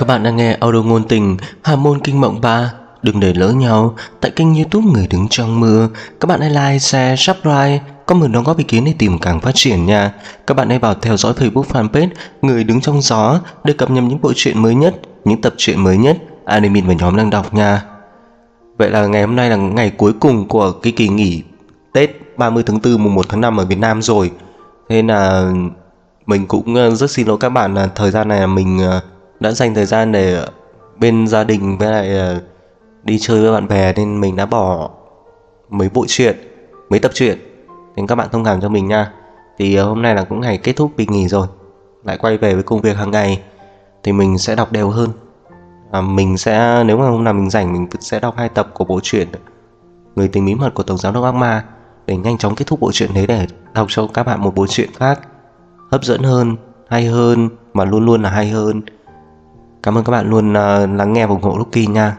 Các bạn đang nghe audio ngôn tình Hà môn kinh mộng 3. Đừng để lỡ nhau tại kênh YouTube Người Đứng Trong Mưa. Các bạn hãy like, share, subscribe, comment đóng góp ý kiến để tìm càng phát triển nha. Các bạn hãy vào theo dõi Facebook fanpage Người Đứng Trong Gió để cập nhật những bộ truyện mới nhất, những tập truyện mới nhất admin và nhóm đang đọc nha. Vậy là ngày hôm nay là ngày cuối cùng của cái kỳ nghỉ Tết 30 tháng 4 mùng 1 tháng 5 ở Việt Nam rồi. Thế là mình cũng rất xin lỗi các bạn là thời gian này mình đã dành thời gian để bên gia đình với lại đi chơi với bạn bè, nên mình đã bỏ mấy tập truyện, nên các bạn thông cảm cho mình nha. Thì hôm nay là cũng ngày kết thúc kỳ nghỉ rồi, lại quay về với công việc hàng ngày thì mình sẽ đọc đều hơn. Mình sẽ, nếu mà hôm nào mình rảnh, mình sẽ đọc 2 tập của bộ truyện Người Tình Bí Mật của Tổng Giám Đốc Ác Ma để nhanh chóng kết thúc bộ truyện đấy, để đọc cho các bạn một bộ truyện khác hấp dẫn hơn, hay hơn, mà luôn luôn là hay hơn. Cảm ơn các bạn luôn lắng nghe và ủng hộ Lucky nha.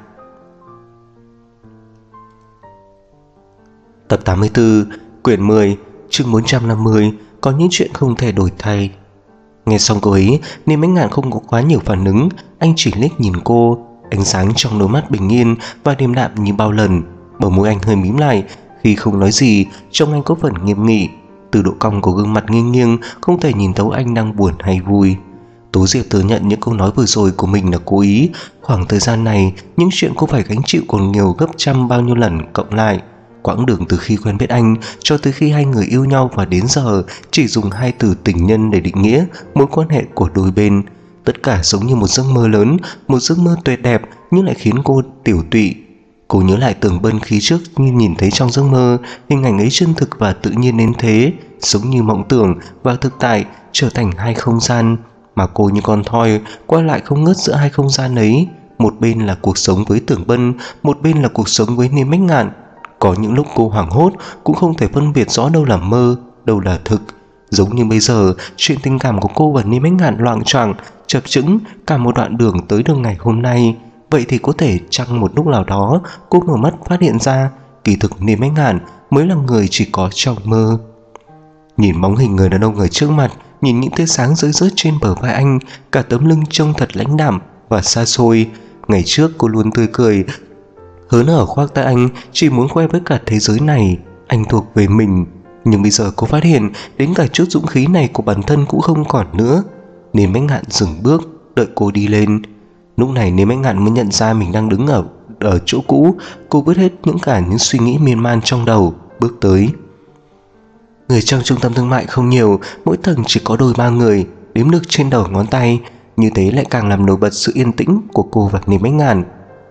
Tập 84, quyển 10, chương 450, có những chuyện không thể đổi thay. Nghe xong cô ấy, nên Bách Ngạn không có quá nhiều phản ứng, anh chỉ liếc nhìn cô, ánh sáng trong đôi mắt bình yên và điềm đạm như bao lần. Bờ môi anh hơi mím lại, khi không nói gì, trông anh có phần nghiêm nghị. Từ độ cong của gương mặt nghiêng nghiêng, không thể nhìn thấu anh đang buồn hay vui. Tố Diệp thừa nhận những câu nói vừa rồi của mình là cố ý. Khoảng thời gian này, những chuyện cô phải gánh chịu còn nhiều gấp trăm bao nhiêu lần cộng lại. Quãng đường từ khi quen biết anh cho tới khi hai người yêu nhau và đến giờ chỉ dùng 2 từ tình nhân để định nghĩa mối quan hệ của đôi bên. Tất cả giống như một giấc mơ lớn, một giấc mơ tuyệt đẹp nhưng lại khiến cô tiểu tụy. Cô nhớ lại Tường Bân khi trước như nhìn thấy trong giấc mơ, hình ảnh ấy chân thực và tự nhiên đến thế, giống như mộng tưởng và thực tại trở thành hai không gian, mà cô như con thoi qua lại không ngớt giữa hai không gian ấy. Một bên là cuộc sống với Tường Bân, một bên là cuộc sống với Niêm Bách Ngạn. Có những lúc cô hoảng hốt, cũng không thể phân biệt rõ đâu là mơ, đâu là thực. Giống như bây giờ, chuyện tình cảm của cô và Niêm Bách Ngạn loạng choạng, chập chững cả một đoạn đường tới được ngày hôm nay. Vậy thì có thể chăng một lúc nào đó cô mở mắt phát hiện ra kỳ thực Niêm Bách Ngạn mới là người chỉ có trong mơ. Nhìn bóng hình người đàn ông ở trước mặt, nhìn những tia sáng rơi rớt trên bờ vai anh, cả tấm lưng trông thật lãnh đạm và xa xôi. Ngày trước cô luôn tươi cười, hớn hở khoác tay anh, chỉ muốn khoe với cả thế giới này anh thuộc về mình. Nhưng bây giờ cô phát hiện đến cả chút dũng khí này của bản thân cũng không còn nữa. Niêm Bách Ngạn dừng bước, đợi cô đi lên. Lúc này Niêm Bách Ngạn mới nhận ra mình đang đứng ở chỗ cũ. Cô vứt hết những suy nghĩ miên man trong đầu, bước tới. Người trong trung tâm thương mại không nhiều, mỗi tầng chỉ có đôi ba người, đếm được trên đầu ngón tay. Như thế lại càng làm nổi bật sự yên tĩnh của cô và Niêm Bách Ngạn.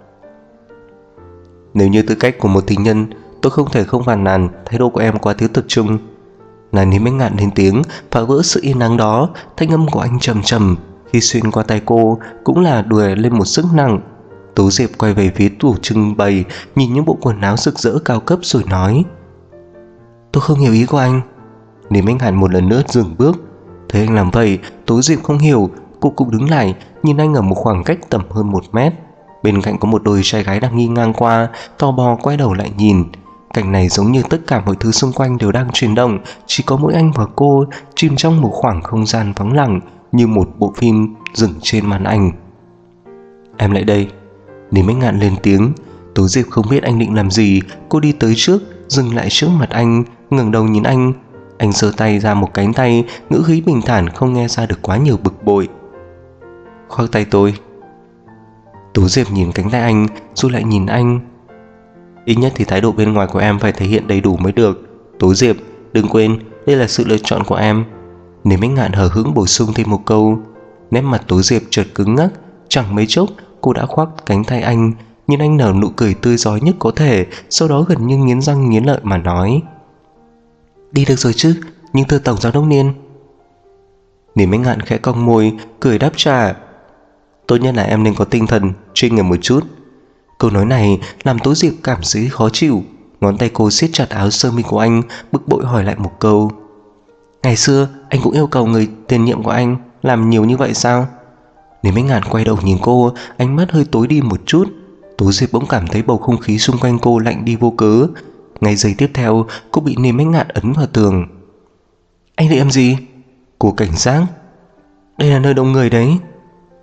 Nếu như tư cách của một tình nhân, tôi không thể không phàn nàn thái độ của em quá thiếu tập trung. Là Niêm Bách Ngạn lên tiếng, phá vỡ sự yên lặng đó. Thanh âm của anh trầm trầm khi xuyên qua tay cô, cũng là đùa lên một sức nặng. Tố Diệp quay về phía tủ trưng bày, nhìn những bộ quần áo rực rỡ cao cấp rồi nói: Tôi không hiểu ý của anh. Niêm Bách Ngạn một lần nữa dừng bước. Thấy anh làm vậy, Tố Diệp không hiểu. Cô cũng đứng lại, nhìn anh ở một khoảng cách tầm hơn 1 mét. Bên cạnh có một đôi trai gái đang đi ngang qua, tò mò quay đầu lại nhìn. Cảnh này giống như tất cả mọi thứ xung quanh đều đang chuyển động, chỉ có mỗi anh và cô chìm trong một khoảng không gian vắng lặng, như một bộ phim dừng trên màn ảnh. Em lại đây. Niêm Bách Ngạn lên tiếng. Tố Diệp không biết anh định làm gì. Cô đi tới trước, dừng lại trước mặt anh, ngẩng đầu nhìn anh. Anh giơ tay ra một cánh tay, ngữ khí bình thản, không nghe ra được quá nhiều bực bội. Khoác tay tôi. Tố Diệp nhìn cánh tay anh, rồi lại nhìn anh. Ít nhất thì thái độ bên ngoài của em phải thể hiện đầy đủ mới được. Tố Diệp, đừng quên, đây là sự lựa chọn của em. Niêm Bách Ngạn hờ hững bổ sung thêm một câu. Nét mặt Tố Diệp chợt cứng ngắc. Chẳng mấy chốc cô đã khoác cánh tay anh, nhìn anh nở nụ cười tươi rói nhất có thể, sau đó gần như nghiến răng nghiến lợi mà nói: Đi được rồi chứ, nhưng thưa Tổng Giám Đốc Niên. Niêm Bách Ngạn khẽ cong môi, cười đáp trả: Tốt nhất là em nên có tinh thần chuyên nghiệp một chút. Câu nói này làm Tố Diệp cảm thấy khó chịu. Ngón tay cô siết chặt áo sơ mi của anh, bực bội hỏi lại một câu: Ngày xưa anh cũng yêu cầu người tiền nhiệm của anh làm nhiều như vậy sao? Niêm Bách Ngạn quay đầu nhìn cô, ánh mắt hơi tối đi một chút. Tố Diệp bỗng cảm thấy bầu không khí xung quanh cô lạnh đi vô cớ. Ngay giây tiếp theo, cô bị Niêm Bách Ngạn ấn vào tường. Anh định làm gì? Cô cảnh giác. Đây là nơi đông người đấy.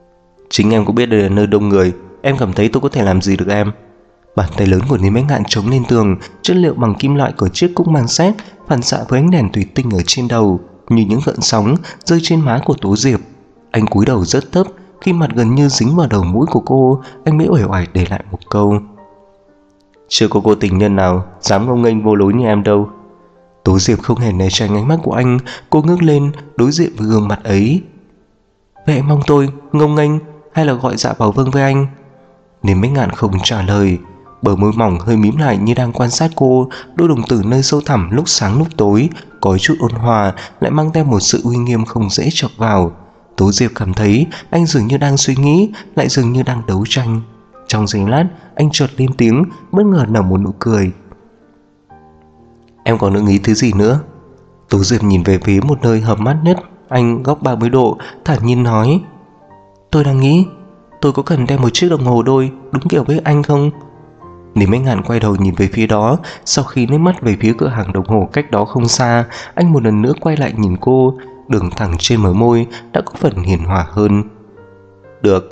Chính em cũng biết đây là nơi đông người, em cảm thấy tôi có thể làm gì được em? Bàn tay lớn của Lý Mách Ngạn chống lên tường, chất liệu bằng kim loại của chiếc cúc mang sét phản xạ với ánh đèn thủy tinh ở trên đầu như những gợn sóng rơi trên má của Tố Diệp. Anh cúi đầu rất thấp, khi mặt gần như dính vào đầu mũi của cô, anh mới uể oải để lại một câu: chưa có cô tình nhân nào dám ngông nghênh vô lối như em đâu. Tố Diệp không hề né tránh ánh mắt của anh, cô ngước lên đối diện với gương mặt ấy. Vậy mong tôi ngông nghênh hay là gọi dạ bảo vâng với anh? Nên Mách Ngạn không trả lời, bờ môi mỏng hơi mím lại như đang quan sát cô, đôi đồng tử nơi sâu thẳm lúc sáng lúc tối có chút ôn hòa lại mang theo một sự uy nghiêm không dễ chọc vào. Tố Diệp cảm thấy anh dường như đang suy nghĩ, lại dường như đang đấu tranh. Trong giây lát, anh chợt lên tiếng, bất ngờ nở một nụ cười. Em còn nữa nghĩ thứ gì nữa? Tố Diệp nhìn về phía một nơi hợp mắt nhất anh góc 30 độ, thản nhiên nói: tôi đang nghĩ tôi có cần đem một chiếc đồng hồ đôi đúng kiểu với anh không? Lý Mách Ngạn quay đầu nhìn về phía đó. Sau khi liếc mắt về phía cửa hàng đồng hồ cách đó không xa, anh một lần nữa quay lại nhìn cô. Đường thẳng trên bờ môi đã có phần hiền hòa hơn. Được.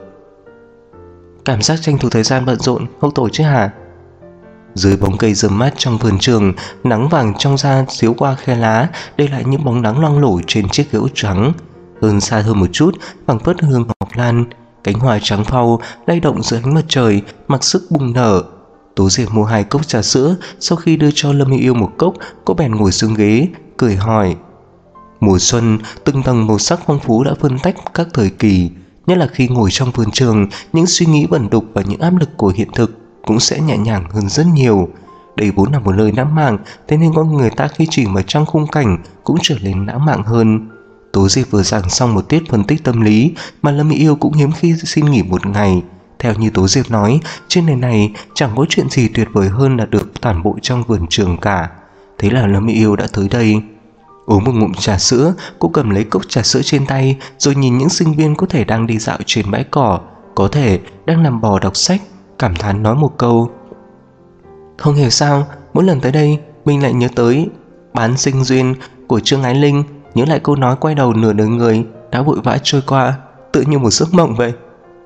Cảm giác tranh thủ thời gian bận rộn không tồi chứ hả? Dưới bóng cây râm mát trong vườn trường, nắng vàng trong da chiếu qua khe lá để lại những bóng nắng loang lổ trên chiếc gỗ trắng. Hơn xa hơn một chút, phảng phất hương ngọc lan, cánh hoa trắng phau lay động dưới ánh mặt trời, mặc sức bùng nở. Tố Diệp mua 2 cốc trà sữa, sau khi đưa cho Lâm Yêu một cốc, cô bèn ngồi xuống ghế, cười hỏi: mùa xuân, từng tầng màu sắc phong phú đã phân tách các thời kỳ, nhất là khi ngồi trong vườn trường, những suy nghĩ bẩn đục và những áp lực của hiện thực cũng sẽ nhẹ nhàng hơn rất nhiều. Đây vốn là một lời lãng mạn, thế nên con người ta khi chìm vào trong khung cảnh cũng trở nên lãng mạn hơn. Tố Diệp vừa giảng xong một tiết phân tích tâm lý mà Lâm Mỹ Yêu cũng hiếm khi xin nghỉ một ngày. Theo như Tố Diệp nói, trên đời này chẳng có chuyện gì tuyệt vời hơn là được tản bộ trong vườn trường cả. Thế là Lâm Mỹ Yêu đã tới đây. Uống một ngụm trà sữa, cô cầm lấy cốc trà sữa trên tay, rồi nhìn những sinh viên có thể đang đi dạo trên bãi cỏ, có thể đang nằm bò đọc sách, cảm thán nói một câu: không hiểu sao mỗi lần tới đây mình lại nhớ tới Bán Sinh Duyên của Trương Ái Linh, nhớ lại câu nói quay đầu nửa đời người đã vội vã trôi qua, tự như một giấc mộng vậy.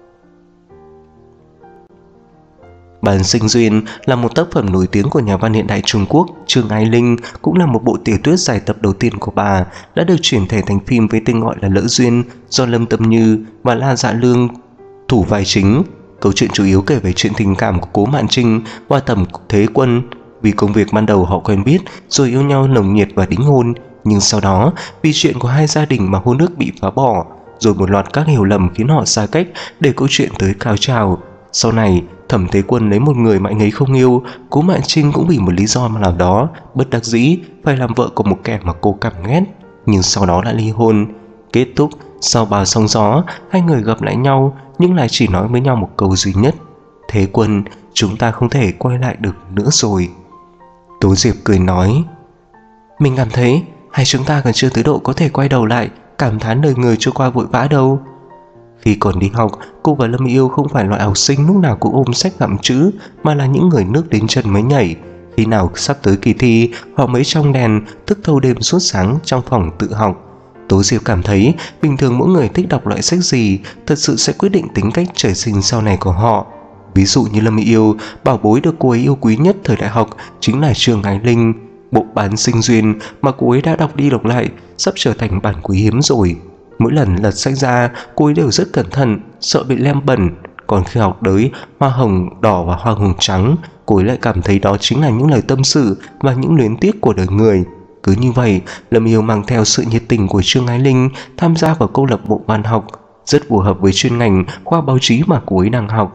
Bán Sinh Duyên là một tác phẩm nổi tiếng của nhà văn hiện đại Trung Quốc Trương Ái Linh, cũng là một bộ tiểu thuyết dài tập đầu tiên của bà, đã được chuyển thể thành phim với tên gọi là Lỡ Duyên, do Lâm Tâm Như và La Dạ Lương thủ vai chính. Câu chuyện chủ yếu kể về chuyện tình cảm của Cố Mạn Trinh và Thẩm Thế Quân. Vì công việc ban đầu họ quen biết rồi yêu nhau nồng nhiệt và đính hôn, nhưng sau đó vì chuyện của hai gia đình mà hôn ước bị phá bỏ, rồi một loạt các hiểu lầm khiến họ xa cách để câu chuyện tới cao trào. Sau này Thẩm Thế Quân lấy một người mà anh ấy không yêu, Cố Mạn Trinh cũng vì một lý do nào đó bất đắc dĩ phải làm vợ của một kẻ mà cô cảm ghét, nhưng sau đó đã ly hôn. Kết thúc, sau bao sóng gió, hai người gặp lại nhau nhưng lại chỉ nói với nhau một câu duy nhất: Thế Quân, chúng ta không thể quay lại được nữa rồi. Tố Diệp cười nói: mình cảm thấy hai chúng ta còn chưa tới độ có thể quay đầu lại cảm thán đời người trôi qua vội vã đâu. Khi còn đi học, cô và Lâm Yêu không phải loại học sinh lúc nào cũng ôm sách gặm chữ, mà là những người nước đến chân mới nhảy. Khi nào sắp tới kỳ thi, họ mới trong đèn thức thâu đêm suốt sáng trong phòng tự học. Tố Diệp cảm thấy bình thường mỗi người thích đọc loại sách gì thật sự sẽ quyết định tính cách trời sinh sau này của họ. Ví dụ như Lâm Yêu, bảo bối được cô ấy yêu quý nhất thời đại học chính là Trương Ái Linh. Bộ Bán Sinh Duyên mà cô ấy đã đọc đi đọc lại sắp trở thành bản quý hiếm rồi. Mỗi lần lật sách ra, cô ấy đều rất cẩn thận, sợ bị lem bẩn. Còn khi học tới hoa hồng đỏ và hoa hồng trắng, cô ấy lại cảm thấy đó chính là những lời tâm sự và những luyến tiếc của đời người. Cứ như vậy, Lâm Yêu mang theo sự nhiệt tình của Trương Ái Linh tham gia vào câu lạc bộ văn học, rất phù hợp với chuyên ngành khoa báo chí mà cô ấy đang học.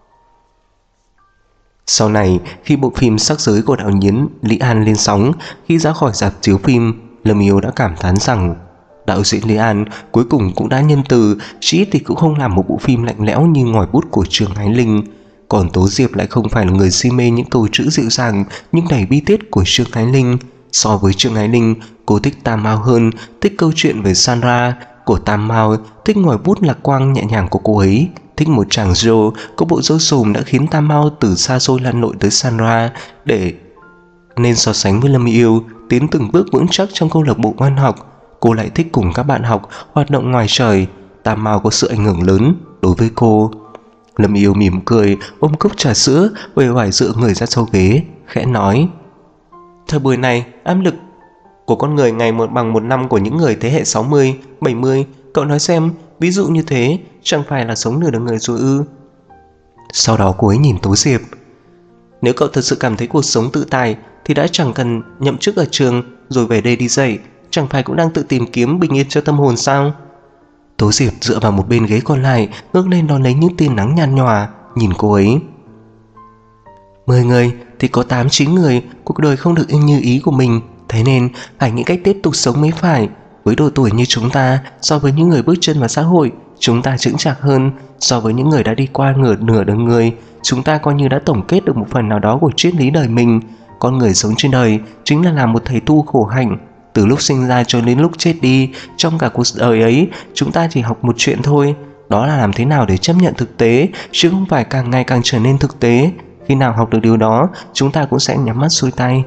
Sau này, khi bộ phim Sắc Giới của đạo diễn Lý An lên sóng, khi ra khỏi rạp chiếu phim, Lâm Yêu đã cảm thán rằng đạo diễn Lý An cuối cùng cũng đã nhân từ, chỉ ít thì cũng không làm một bộ phim lạnh lẽo như ngòi bút của Trương Ái Linh. Còn Tố Diệp lại không phải là người si mê những câu chữ dịu dàng nhưng đầy bi tiết của Trương Ái Linh. So với Trương Ái Linh, cô thích Tam Mao hơn, thích câu chuyện về Sandra của Tam Mao, thích ngòi bút lạc quang nhẹ nhàng của cô ấy, thích một chàng Joe có bộ râu xồm đã khiến Tam Mao từ xa xôi lặn lội tới Sandra để nên so sánh với Lâm Yêu tiến từng bước vững chắc trong câu lạc bộ văn học. Cô lại thích cùng các bạn học hoạt động ngoài trời. Tam Mao có sự ảnh hưởng lớn đối với cô. Lâm Yêu mỉm cười, ôm cốc trà sữa, uể oải dựa người ra sau ghế, khẽ nói: Thời buổi này, áp lực của con người ngày một bằng một năm của những người thế hệ 60, 70. Cậu nói xem, ví dụ như thế, chẳng phải là sống nửa đời người rồi ư? Sau đó cô ấy nhìn Tố Diệp: Nếu cậu thật sự cảm thấy cuộc sống tự tại thì đã chẳng cần nhậm chức ở trường rồi về đây đi dạy, chẳng phải cũng đang tự tìm kiếm bình yên cho tâm hồn sao? Tố Diệp dựa vào một bên ghế còn lại, ngước lên đón lấy những tia nắng nhàn nhòa, nhìn cô ấy: 10 người thì có 8-9 người cuộc đời không được như ý của mình, thế nên phải nghĩ cách tiếp tục sống mới phải. Với độ tuổi như chúng ta, so với những người bước chân vào xã hội, chúng ta chững chạc hơn. So với những người đã đi qua nửa đời người, chúng ta coi như đã tổng kết được một phần nào đó của triết lý đời mình. Con người sống trên đời chính là làm một thầy tu khổ hạnh. Từ lúc sinh ra cho đến lúc chết đi, trong cả cuộc đời ấy, chúng ta chỉ học một chuyện thôi. Đó là làm thế nào để chấp nhận thực tế, chứ không phải càng ngày càng trở nên thực tế. Khi nào học được điều đó, chúng ta cũng sẽ nhắm mắt xuôi tay.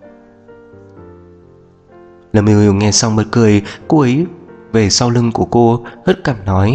Lâm Yêu nghe xong bật cười, cô ấy về sau lưng của cô, hất cằm nói: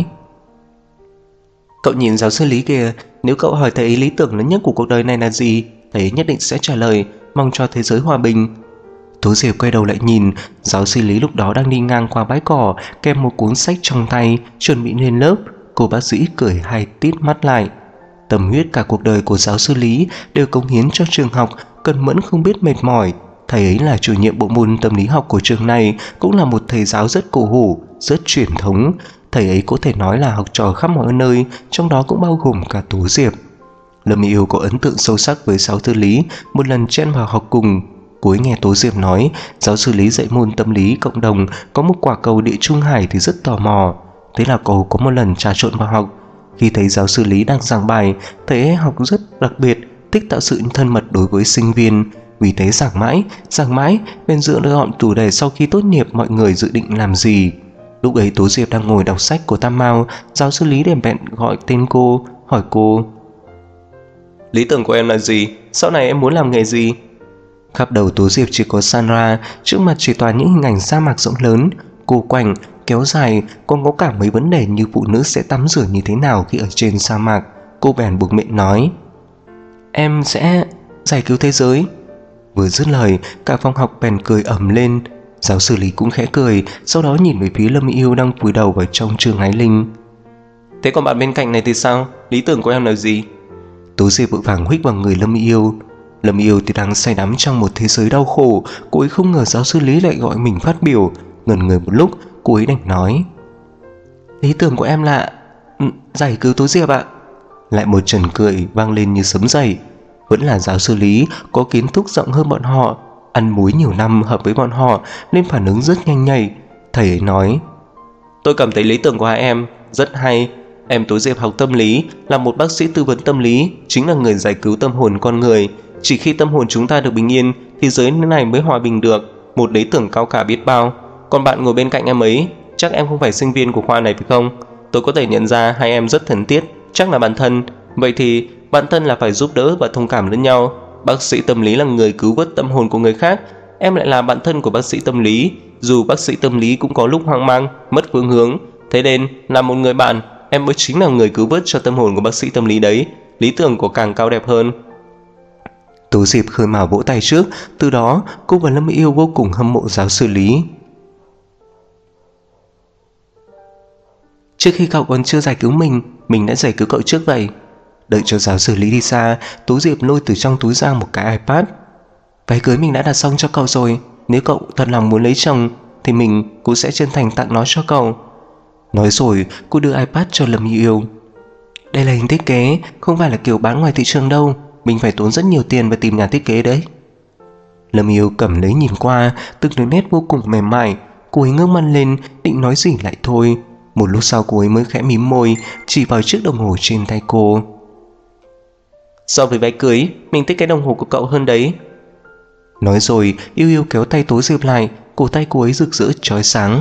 Cậu nhìn giáo sư Lý kìa, nếu cậu hỏi thầy ấy lý tưởng lớn nhất của cuộc đời này là gì, thầy ấy nhất định sẽ trả lời: mong cho thế giới hòa bình. Tố Diệp quay đầu lại nhìn, giáo sư Lý lúc đó đang đi ngang qua bãi cỏ, kèm một cuốn sách trong tay, chuẩn bị lên lớp. Cô bác sĩ cười hai tít mắt lại. Tâm huyết cả cuộc đời của giáo sư Lý đều cống hiến cho trường học, cẩn mẫn không biết mệt mỏi. Thầy ấy là chủ nhiệm bộ môn tâm lý học của trường này, cũng là một thầy giáo rất cổ hủ, rất truyền thống. Thầy ấy có thể nói là học trò khắp mọi nơi, trong đó cũng bao gồm cả Tố Diệp. Lâm Yêu có ấn tượng sâu sắc với giáo sư Lý, một lần chen vào học cùng. Cuối nghe Tố Diệp nói giáo sư Lý dạy môn tâm lý cộng đồng có một quả cầu địa trung hải thì rất tò mò. Thế là cô có một lần trà trộn vào học. Khi thấy giáo sư Lý đang giảng bài, thầy ấy học rất đặc biệt, thích tạo sự thân mật đối với sinh viên. Vì thế giảng mãi, bên dựa gọn chủ đề sau khi tốt nghiệp mọi người dự định làm gì. Lúc ấy Tố Diệp đang ngồi đọc sách của Tam Mao, giáo sư Lý đèn bẹn gọi tên cô, hỏi cô: Lý tưởng của em là gì? Sau này em muốn làm nghề gì? Khắp đầu Tố Diệp chỉ có Sandra, trước mặt chỉ toàn những hình ảnh sa mạc rộng lớn, cô quạnh, kéo dài, còn có cả mấy vấn đề như phụ nữ sẽ tắm rửa như thế nào khi ở trên sa mạc. Cô bèn buộc miệng nói: Em sẽ giải cứu thế giới. Vừa dứt lời, cả phòng học bèn cười ầm lên. Giáo sư Lý cũng khẽ cười, sau đó nhìn về phía Lâm Yêu đang cúi đầu vào trong trường Ái Linh. Thế còn bạn bên cạnh này thì sao? Lý tưởng của em là gì? Tố Diệp vội vàng huých vào người Lâm Yêu. Lâm Yêu thì đang say đắm trong một thế giới đau khổ, cô ấy không ngờ giáo sư Lý lại gọi mình phát biểu. Ngần người một lúc, cô ấy đành nói: Lý tưởng của em là giải cứu Tố Diệp ạ. Lại một trần cười vang lên như sấm dậy. Vẫn là giáo sư Lý, có kiến thức rộng hơn bọn họ, ăn muối nhiều năm hợp với bọn họ nên phản ứng rất nhanh nhạy. Thầy ấy nói: Tôi cảm thấy lý tưởng của hai em rất hay. Em Tố Diệp học tâm lý, là một bác sĩ tư vấn tâm lý, chính là người giải cứu tâm hồn con người. Chỉ khi tâm hồn chúng ta được bình yên thì giới này mới hòa bình được. Một lý tưởng cao cả biết bao. Còn bạn ngồi bên cạnh em ấy, chắc em không phải sinh viên của khoa này phải không? Tôi có thể nhận ra hai em rất thân thiết, chắc là bạn thân. Vậy thì bạn thân là phải giúp đỡ và thông cảm lẫn nhau. Bác sĩ tâm lý là người cứu vớt tâm hồn của người khác, em lại là bạn thân của bác sĩ tâm lý. Dù bác sĩ tâm lý cũng có lúc hoang mang, mất phương hướng, thế nên là một người bạn, em mới chính là người cứu vớt cho tâm hồn của bác sĩ tâm lý đấy. Lý tưởng của càng cao đẹp hơn. Tố Diệp khơi mào vỗ tay trước. Từ đó cô và Lâm Yêu vô cùng hâm mộ giáo sư Lý. Trước khi cậu còn chưa giải cứu mình đã giải cứu cậu trước vậy. Đợi cho giáo sư Lý đi xa, Tố Diệp lôi từ trong túi ra một cái iPad. Váy cưới mình đã đặt xong cho cậu rồi, nếu cậu thật lòng muốn lấy chồng thì mình cũng sẽ chân thành tặng nó cho cậu. Nói rồi cô đưa iPad cho Lâm Yêu. Đây là hình thiết kế, không phải là kiểu bán ngoài thị trường đâu, mình phải tốn rất nhiều tiền và tìm nhà thiết kế đấy. Lâm Yêu cầm lấy nhìn qua, từng đường nét vô cùng mềm mại. Cô ấy ngước mắt lên, định nói gì lại thôi. Một lúc sau cô ấy mới khẽ mím môi, chỉ vào chiếc đồng hồ trên tay cô. So với váy cưới, mình thích cái đồng hồ của cậu hơn đấy. Nói rồi, Yêu kéo tay Tố Diệp lại, cổ tay cô ấy rực rỡ chói sáng.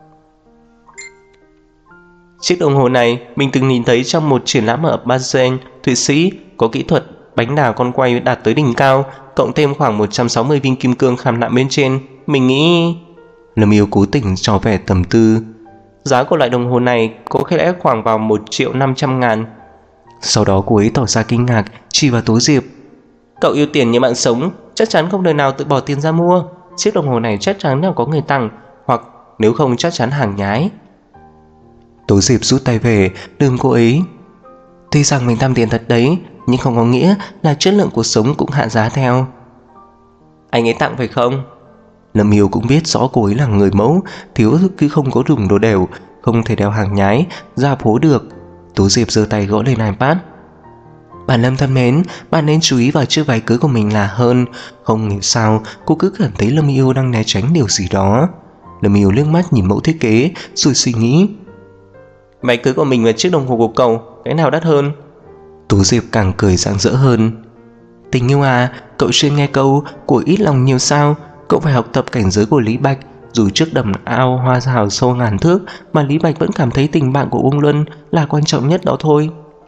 Chiếc đồng hồ này mình từng nhìn thấy trong một triển lãm ở Basel, Thụy Sĩ, có kỹ thuật bánh đà con quay đạt tới đỉnh cao, cộng thêm khoảng 160 viên kim cương khảm nạm bên trên. Mình nghĩ... Lâm Yêu cố tình trò vẻ tầm tư. Giá của loại đồng hồ này có lẽ khoảng vào 1.500.000. Sau đó cô ấy tỏ ra kinh ngạc, chỉ vào Tố Diệp. Cậu yêu tiền như bạn sống, chắc chắn không đời nào tự bỏ tiền ra mua. Chiếc đồng hồ này chắc chắn là có người tặng, hoặc nếu không chắc chắn hàng nhái. Tố Diệp rút tay về, đừng cô ấy. Tuy rằng mình tham tiền thật đấy, nhưng không có nghĩa là chất lượng cuộc sống cũng hạ giá theo. Anh ấy tặng phải không? Lâm Yêu cũng biết rõ cô ấy là người mẫu, thiếu cứ không có dùng đồ đều, không thể đeo hàng nhái ra phố được. Tố Diệp giơ tay gõ lên iPad. Bạn Lâm thân mến, bạn nên chú ý vào chiếc váy cưới của mình là hơn. Không hiểu sao cô cứ cảm thấy Lâm Yêu đang né tránh điều gì đó. Lâm Yêu liếc mắt nhìn mẫu thiết kế rồi suy nghĩ. Váy cưới của mình và chiếc đồng hồ của cậu, cái nào đắt hơn? Tố Diệp càng cười rạng rỡ hơn. Tình yêu à, cậu chưa nghe câu của ít lòng nhiều sao? Cậu phải học tập cảnh giới của Lý Bạch. Dù trước đầm ao hoa hào sâu ngàn thước mà Lý Bạch vẫn cảm thấy tình bạn của Uông Luân là quan trọng nhất đó thôi.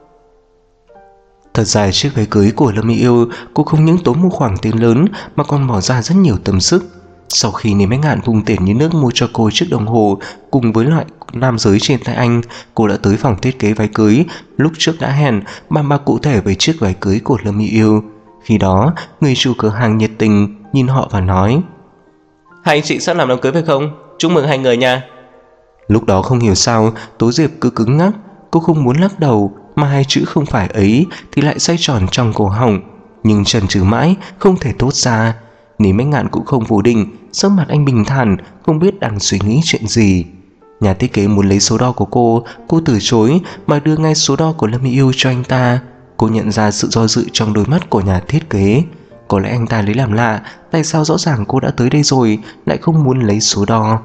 Thật ra chiếc váy cưới của Lâm Yêu, cô không những tốn một khoản tiền lớn mà còn bỏ ra rất nhiều tâm sức. Sau khi Niềm Ánh Ngạn vung tiền như nước mua cho cô chiếc đồng hồ cùng với loại nam giới trên tay anh, cô đã tới phòng thiết kế váy cưới. Lúc trước đã hẹn bàn bạc cụ thể về chiếc váy cưới của Lâm Yêu. Khi đó, người chủ cửa hàng nhiệt tình nhìn họ và nói: Hai anh chị sắp làm đám cưới phải không? Chúc mừng hai người nha. Lúc đó không hiểu sao Tố Diệp cứ cứng ngắc, cô không muốn lắc đầu mà hai chữ không phải ấy thì lại xoay tròn trong cổ họng, nhưng chần chừ mãi không thể thốt ra. Niềm Ánh Ngạn cũng không phủ định, sắc mặt anh bình thản, không biết đang suy nghĩ chuyện gì. Nhà thiết kế muốn lấy số đo của cô từ chối mà đưa ngay số đo của Lâm Yêu cho anh ta. Cô nhận ra sự do dự trong đôi mắt của nhà thiết kế. Có lẽ anh ta lấy làm lạ, tại sao rõ ràng cô đã tới đây rồi lại không muốn lấy số đo.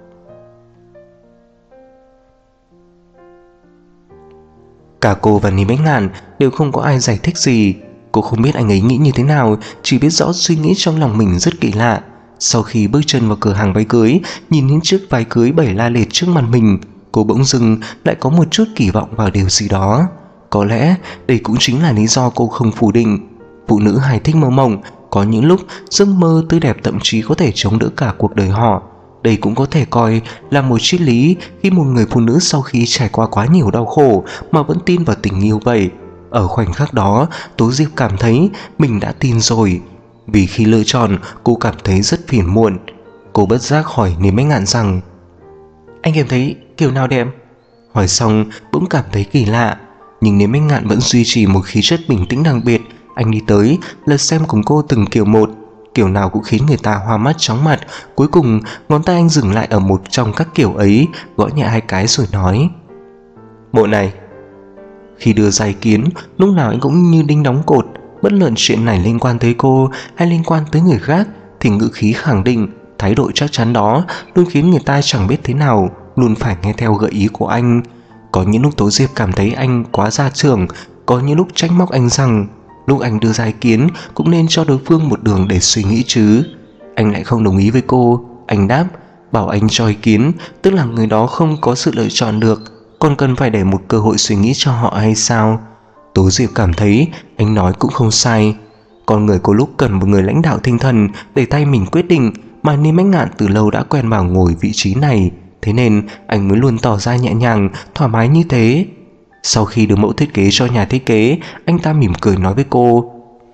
Cả cô và Niềm Ánh Ngạn đều không có ai giải thích gì. Cô không biết anh ấy nghĩ như thế nào, chỉ biết rõ suy nghĩ trong lòng mình rất kỳ lạ. Sau khi bước chân vào cửa hàng váy cưới, nhìn những chiếc váy cưới bày la liệt trước mặt mình, cô bỗng dưng lại có một chút kỳ vọng vào điều gì đó. Có lẽ đây cũng chính là lý do cô không phủ định. Phụ nữ hay thích mơ mộng, có những lúc giấc mơ tươi đẹp thậm chí có thể chống đỡ cả cuộc đời họ. Đây cũng có thể coi là một triết lý khi một người phụ nữ sau khi trải qua quá nhiều đau khổ mà vẫn tin vào tình yêu vậy. Ở khoảnh khắc đó, Tố Diệp cảm thấy mình đã tin rồi. Vì khi lựa chọn, cô cảm thấy rất phiền muộn. Cô bất giác hỏi Niềm Ánh Ngạn rằng: Anh cảm thấy kiểu nào đẹp? Hỏi xong bỗng cảm thấy kỳ lạ, nhưng Niềm Ánh Ngạn vẫn duy trì một khí chất bình tĩnh đặc biệt. Anh đi tới lật xem cùng cô từng kiểu một, kiểu nào cũng khiến người ta hoa mắt chóng mặt. Cuối cùng ngón tay anh dừng lại ở một trong các kiểu ấy, gõ nhẹ hai cái rồi nói: Bộ này. Khi đưa ra ý kiến, lúc nào anh cũng như đinh đóng cột. Bất luận chuyện này liên quan tới cô hay liên quan tới người khác thì ngữ khí khẳng định, thái độ chắc chắn đó luôn khiến người ta chẳng biết thế nào luôn phải nghe theo gợi ý của anh. Có những lúc Tố Diệp cảm thấy anh quá gia trưởng, có những lúc trách móc anh rằng lúc anh đưa ra ý kiến cũng nên cho đối phương một đường để suy nghĩ chứ. Anh lại không đồng ý với cô. Anh đáp bảo anh cho ý kiến, tức là người đó không có sự lựa chọn được, còn cần phải để một cơ hội suy nghĩ cho họ hay sao? Tố Diệp cảm thấy anh nói cũng không sai. Con người có lúc cần một người lãnh đạo tinh thần để tay mình quyết định, mà Niềm Ánh Ngạn từ lâu đã quen vào ngồi vị trí này, thế nên anh mới luôn tỏ ra nhẹ nhàng, thoải mái như thế. Sau khi đưa mẫu thiết kế cho nhà thiết kế, anh ta mỉm cười nói với cô: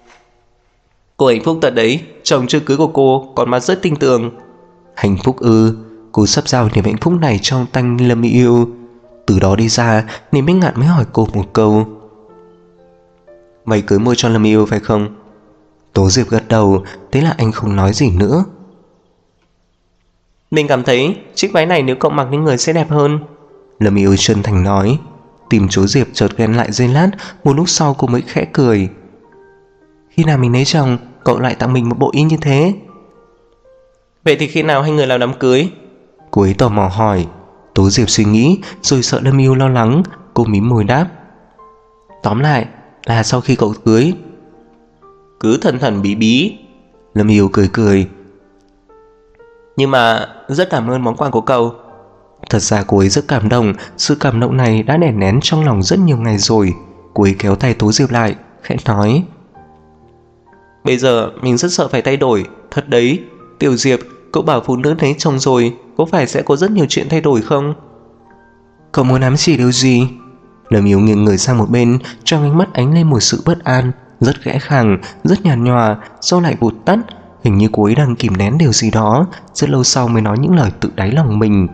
Cô hạnh phúc thật đấy, chồng chưa cưới của cô còn mắt rất tinh tường. Hạnh phúc ư? Cô sắp giao niềm hạnh phúc này trong tay Lâm Yêu. Từ đó đi ra, Niềm Ánh Ngạn mới hỏi cô một câu: Váy cưới mua cho Lâm Yêu phải không? Tố Diệp gật đầu, thế là anh không nói gì nữa. Mình cảm thấy chiếc váy này nếu cậu mặc lên người sẽ đẹp hơn, Lâm Yêu chân thành nói. Tim Tố Diệp chợt ghen lại giây lát, một lúc sau cô mới khẽ cười. Khi nào mình lấy chồng, cậu lại tặng mình một bộ y như thế? Vậy thì khi nào hai người làm đám cưới? Cô ấy tò mò hỏi. Tố Diệp suy nghĩ rồi sợ Lâm Yêu lo lắng, cô mím môi đáp: Tóm lại là sau khi cậu cưới. Cứ thần thần bí bí, Lâm Yêu cười cười. Nhưng mà rất cảm ơn món quà của cậu. Thật ra cô ấy rất cảm động, sự cảm động này đã đè nén trong lòng rất nhiều ngày rồi. Cô ấy kéo tay Tố Diệp lại, khẽ nói: Bây giờ mình rất sợ phải thay đổi, thật đấy. Tiểu Diệp, cậu bảo phụ nữ lấy chồng rồi, có phải sẽ có rất nhiều chuyện thay đổi không? Cậu muốn ám chỉ điều gì? Lâm Yêu nghiêng người sang một bên, trong ánh mắt ánh lên một sự bất an, rất khẽ khàng, rất nhàn nhòa, sau lại vụt tắt. Hình như cô ấy đang kìm nén điều gì đó, rất lâu sau mới nói những lời tự đáy lòng mình.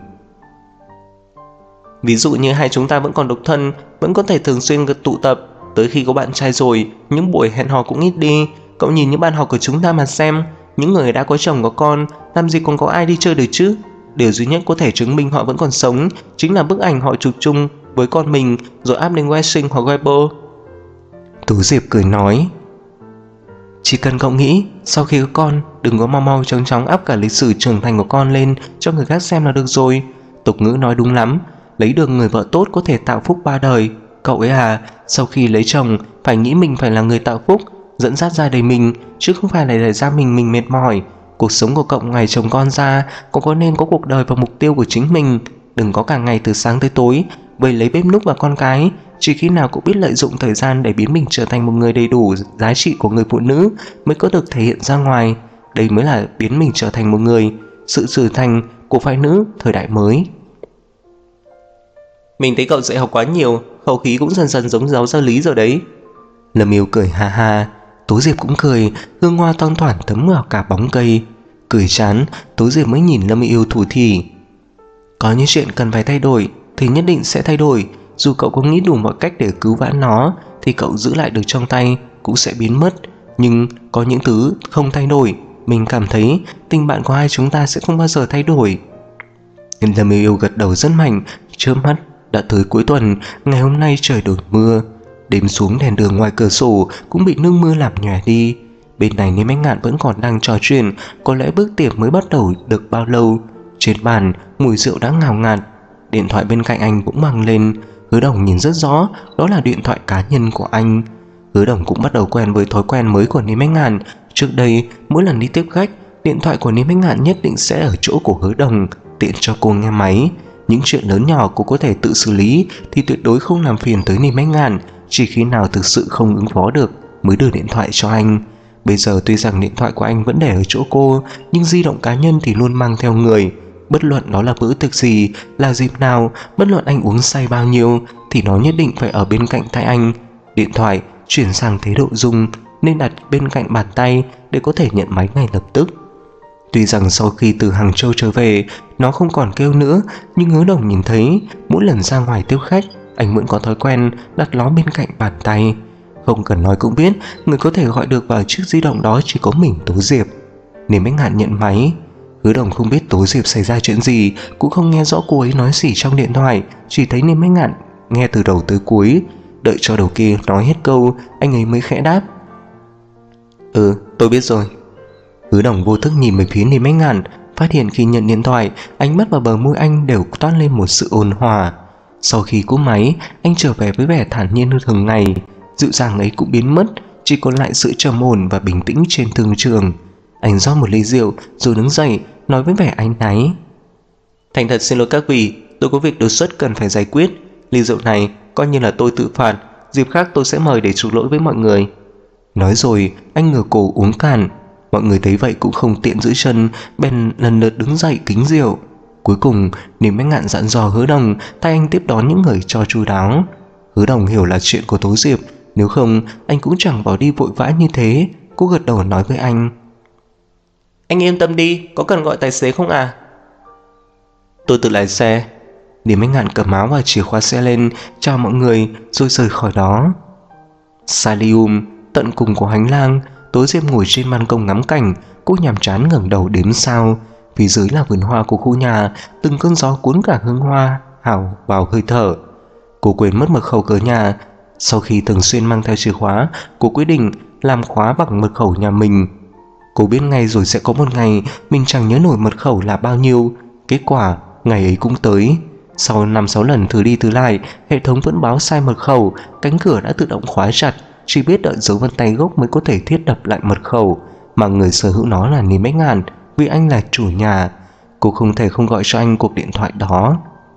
Ví dụ như hai chúng ta vẫn còn độc thân, vẫn có thể thường xuyên tụ tập. Tới khi có bạn trai rồi, những buổi hẹn hò cũng ít đi. Cậu nhìn những bạn học của chúng ta mà xem, những người đã có chồng có con, làm gì còn có ai đi chơi được chứ? Điều duy nhất có thể chứng minh họ vẫn còn sống chính là bức ảnh họ chụp chung với con mình rồi up lên Weixin hoặc Weibo. Tú Diệp cười nói, chỉ cần cậu nghĩ sau khi có con đừng có mau mau chóng chóng up cả lịch sử trưởng thành của con lên cho người khác xem là được rồi. Tục ngữ nói đúng lắm, lấy được người vợ tốt có thể tạo phúc 3 đời. Cậu ấy à, sau khi lấy chồng phải nghĩ mình phải là người tạo phúc, dẫn dắt gia đình mình, chứ không phải là để ra mình mệt mỏi. Cuộc sống của cậu ngoài chồng con ra, cậu có nên có cuộc đời và mục tiêu của chính mình. Đừng có cả ngày từ sáng tới tối bởi lấy bếp núc và con cái. Chỉ khi nào cậu biết lợi dụng thời gian để biến mình trở thành một người đầy đủ giá trị của người phụ nữ mới có được thể hiện ra ngoài. Đây mới là biến mình trở thành một người, sự trưởng thành của phái nữ thời đại mới. Mình thấy cậu dạy học quá nhiều, khẩu khí cũng dần dần giống giáo gia Lý rồi đấy. Lâm Yêu cười ha ha, Tố Diệp cũng cười, hương hoa thoang thoảng thấm vào cả bóng cây. Cười chán, Tố Diệp mới nhìn Lâm Yêu thủ thỉ. Có những chuyện cần phải thay đổi thì nhất định sẽ thay đổi. Dù cậu có nghĩ đủ mọi cách để cứu vãn nó thì cậu giữ lại được trong tay cũng sẽ biến mất. Nhưng có những thứ không thay đổi, mình cảm thấy tình bạn của hai chúng ta sẽ không bao giờ thay đổi. Lâm Yêu gật đầu rất mạnh, chớp mắt. Đã tới cuối tuần, ngày hôm nay trời đổ mưa. Đêm xuống đèn đường ngoài cửa sổ cũng bị nước mưa làm nhòe đi. Bên này Niêm Ánh Ngạn vẫn còn đang trò chuyện, có lẽ bữa tiệc mới bắt đầu được bao lâu. Trên bàn, mùi rượu đã ngào ngạt. Điện thoại bên cạnh anh cũng vang lên. Hứa Đồng nhìn rất rõ, đó là điện thoại cá nhân của anh. Hứa Đồng cũng bắt đầu quen với thói quen mới của Niêm Ánh Ngạn. Trước đây, mỗi lần đi tiếp khách, điện thoại của Niêm Ánh Ngạn nhất định sẽ ở chỗ của Hứa Đồng, tiện cho cô nghe máy. Những chuyện lớn nhỏ cô có thể tự xử lý thì tuyệt đối không làm phiền tới Niêm Ánh Ngạn, chỉ khi nào thực sự không ứng phó được mới đưa điện thoại cho anh. Bây giờ tuy rằng điện thoại của anh vẫn để ở chỗ cô, nhưng di động cá nhân thì luôn mang theo người. Bất luận đó là bữa tiệc gì, là dịp nào, bất luận anh uống say bao nhiêu thì nó nhất định phải ở bên cạnh tay anh. Điện thoại chuyển sang thế độ rung nên đặt bên cạnh bàn tay để có thể nhận máy ngay lập tức. Tuy rằng sau khi từ Hàng Châu trở về, nó không còn kêu nữa, nhưng Hứa Đồng nhìn thấy mỗi lần ra ngoài tiếp khách, anh vẫn có thói quen đặt nó bên cạnh bàn tay. Không cần nói cũng biết, người có thể gọi được vào chiếc di động đó chỉ có mình Tố Diệp. Niêm Ánh Ngạn nhận máy. Hứa Đồng không biết Tố Diệp xảy ra chuyện gì, cũng không nghe rõ cô ấy nói gì trong điện thoại, chỉ thấy Niêm Ánh Ngạn nghe từ đầu tới cuối. Đợi cho đầu kia nói hết câu, anh ấy mới khẽ đáp. Tôi biết rồi. Hứa Đồng vô thức nhìn về phía Niêm Ánh Ngạn, phát hiện khi nhận điện thoại, ánh mắt và bờ môi anh đều toát lên một sự ôn hòa. Sau khi cúp máy, anh trở về với vẻ thản nhiên như thường ngày, dịu dàng ấy cũng biến mất, chỉ còn lại sự trầm ổn và bình tĩnh trên thương trường. Anh rót một ly rượu rồi đứng dậy, nói với vẻ áy náy. Thành thật xin lỗi các vị, tôi có việc đột xuất cần phải giải quyết. Ly rượu này coi như là tôi tự phạt, dịp khác tôi sẽ mời để chuộc lỗi với mọi người. Nói rồi, anh ngửa cổ uống cạn. Mọi người thấy vậy cũng không tiện giữ chân, bèn lần lượt đứng dậy kính rượu. Cuối cùng, Niêm Ánh Ngạn dặn dò Hứa Đồng thay anh tiếp đón những người cho chu đáo. Hứa Đồng hiểu là chuyện của Tố Diệp, nếu không anh cũng chẳng bỏ đi vội vã như thế. Cô gật đầu nói với anh. Anh yên tâm đi, có cần gọi tài xế không à? Tôi tự lái xe. Niêm Ánh Ngạn cầm áo và chìa khóa xe lên, chào mọi người rồi rời khỏi đó. Salium, tận cùng của hành lang, Tố Diệp ngồi trên ban công ngắm cảnh. Cô nhàm chán ngẩng đầu đếm sao. Phía dưới là vườn hoa của khu nhà, từng cơn gió cuốn cả hương hoa hào vào hơi thở. Cô quên mất mật khẩu cửa nhà. Sau khi thường xuyên mang theo chìa khóa, cô quyết định làm khóa bằng mật khẩu nhà mình. Cô biết ngay rồi sẽ có một ngày mình chẳng nhớ nổi mật khẩu là bao nhiêu. Kết quả ngày ấy cũng tới. Sau 5-6 lần thử đi thử lại, hệ thống vẫn báo sai mật khẩu. Cánh cửa đã tự động khóa chặt, chỉ biết đợi dấu vân tay gốc mới có thể thiết lập lại mật khẩu. Mà người sở hữu nó là Niêm Ánh Ngạn, vì anh là chủ nhà. Cô không thể không gọi cho anh cuộc điện thoại đó.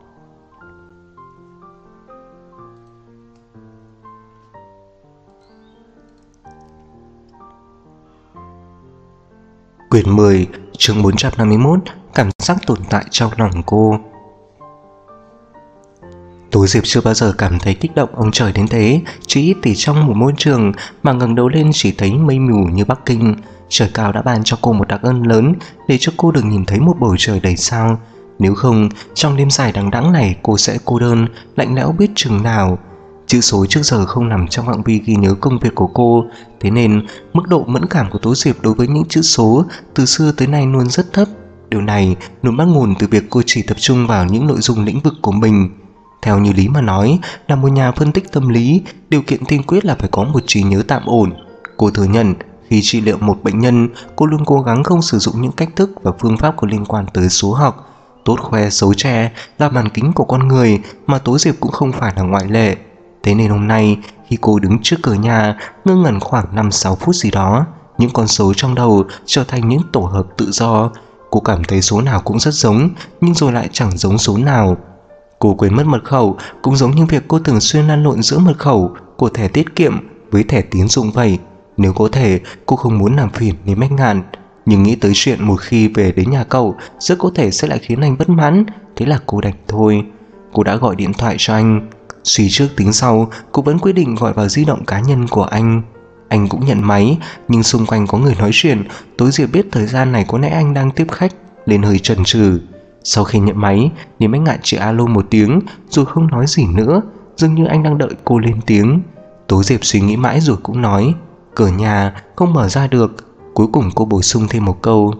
Quyển 10, chương 451, cảm giác tồn tại trong lòng cô. Tố Diệp chưa bao giờ cảm thấy kích động ông trời đến thế, chỉ ít thì trong một môi trường mà ngẩng đầu lên chỉ thấy mây mù như Bắc Kinh. Trời cao đã ban cho cô một đặc ân lớn để cho cô được nhìn thấy một bầu trời đầy sao. Nếu không, trong đêm dài đằng đẵng này cô sẽ cô đơn, lạnh lẽo biết chừng nào. Chữ số trước giờ không nằm trong phạm vi ghi nhớ công việc của cô, thế nên mức độ mẫn cảm của Tố Diệp đối với những chữ số từ xưa tới nay luôn rất thấp. Điều này luôn bắt nguồn từ việc cô chỉ tập trung vào những nội dung lĩnh vực của mình. Theo như lý mà nói, là một nhà phân tích tâm lý, điều kiện tiên quyết là phải có một trí nhớ tạm ổn. Cô thừa nhận, khi trị liệu một bệnh nhân, cô luôn cố gắng không sử dụng những cách thức và phương pháp có liên quan tới số học. Tốt khoe xấu che là màn kính của con người, mà Tố Diệp cũng không phải là ngoại lệ. Thế nên hôm nay, khi cô đứng trước cửa nhà, ngơ ngẩn khoảng 5-6 phút gì đó, những con số trong đầu trở thành những tổ hợp tự do. Cô cảm thấy số nào cũng rất giống, nhưng rồi lại chẳng giống số nào. Cô quên mất mật khẩu, cũng giống như việc cô thường xuyên lăn lộn giữa mật khẩu của thẻ tiết kiệm với thẻ tín dụng vậy. Nếu có thể, cô không muốn làm phiền đến Bách Ngạn, nhưng nghĩ tới chuyện một khi về đến nhà cậu rất có thể sẽ lại khiến anh bất mãn, thế là cô đành thôi. Cô đã gọi điện thoại cho anh. Suy trước tính sau, cô vẫn quyết định gọi vào di động cá nhân của anh. Anh cũng nhận máy, nhưng xung quanh có người nói chuyện. Tố Diệp biết thời gian này có lẽ anh đang tiếp khách, nên hơi chần chừ. Sau khi nhận máy, Niềm Bách Ngạn chỉ alo một tiếng rồi không nói gì nữa, dường như anh đang đợi cô lên tiếng. Tố Diệp suy nghĩ mãi rồi cũng nói, cửa nhà không mở ra được. Cuối cùng cô bổ sung thêm một câu,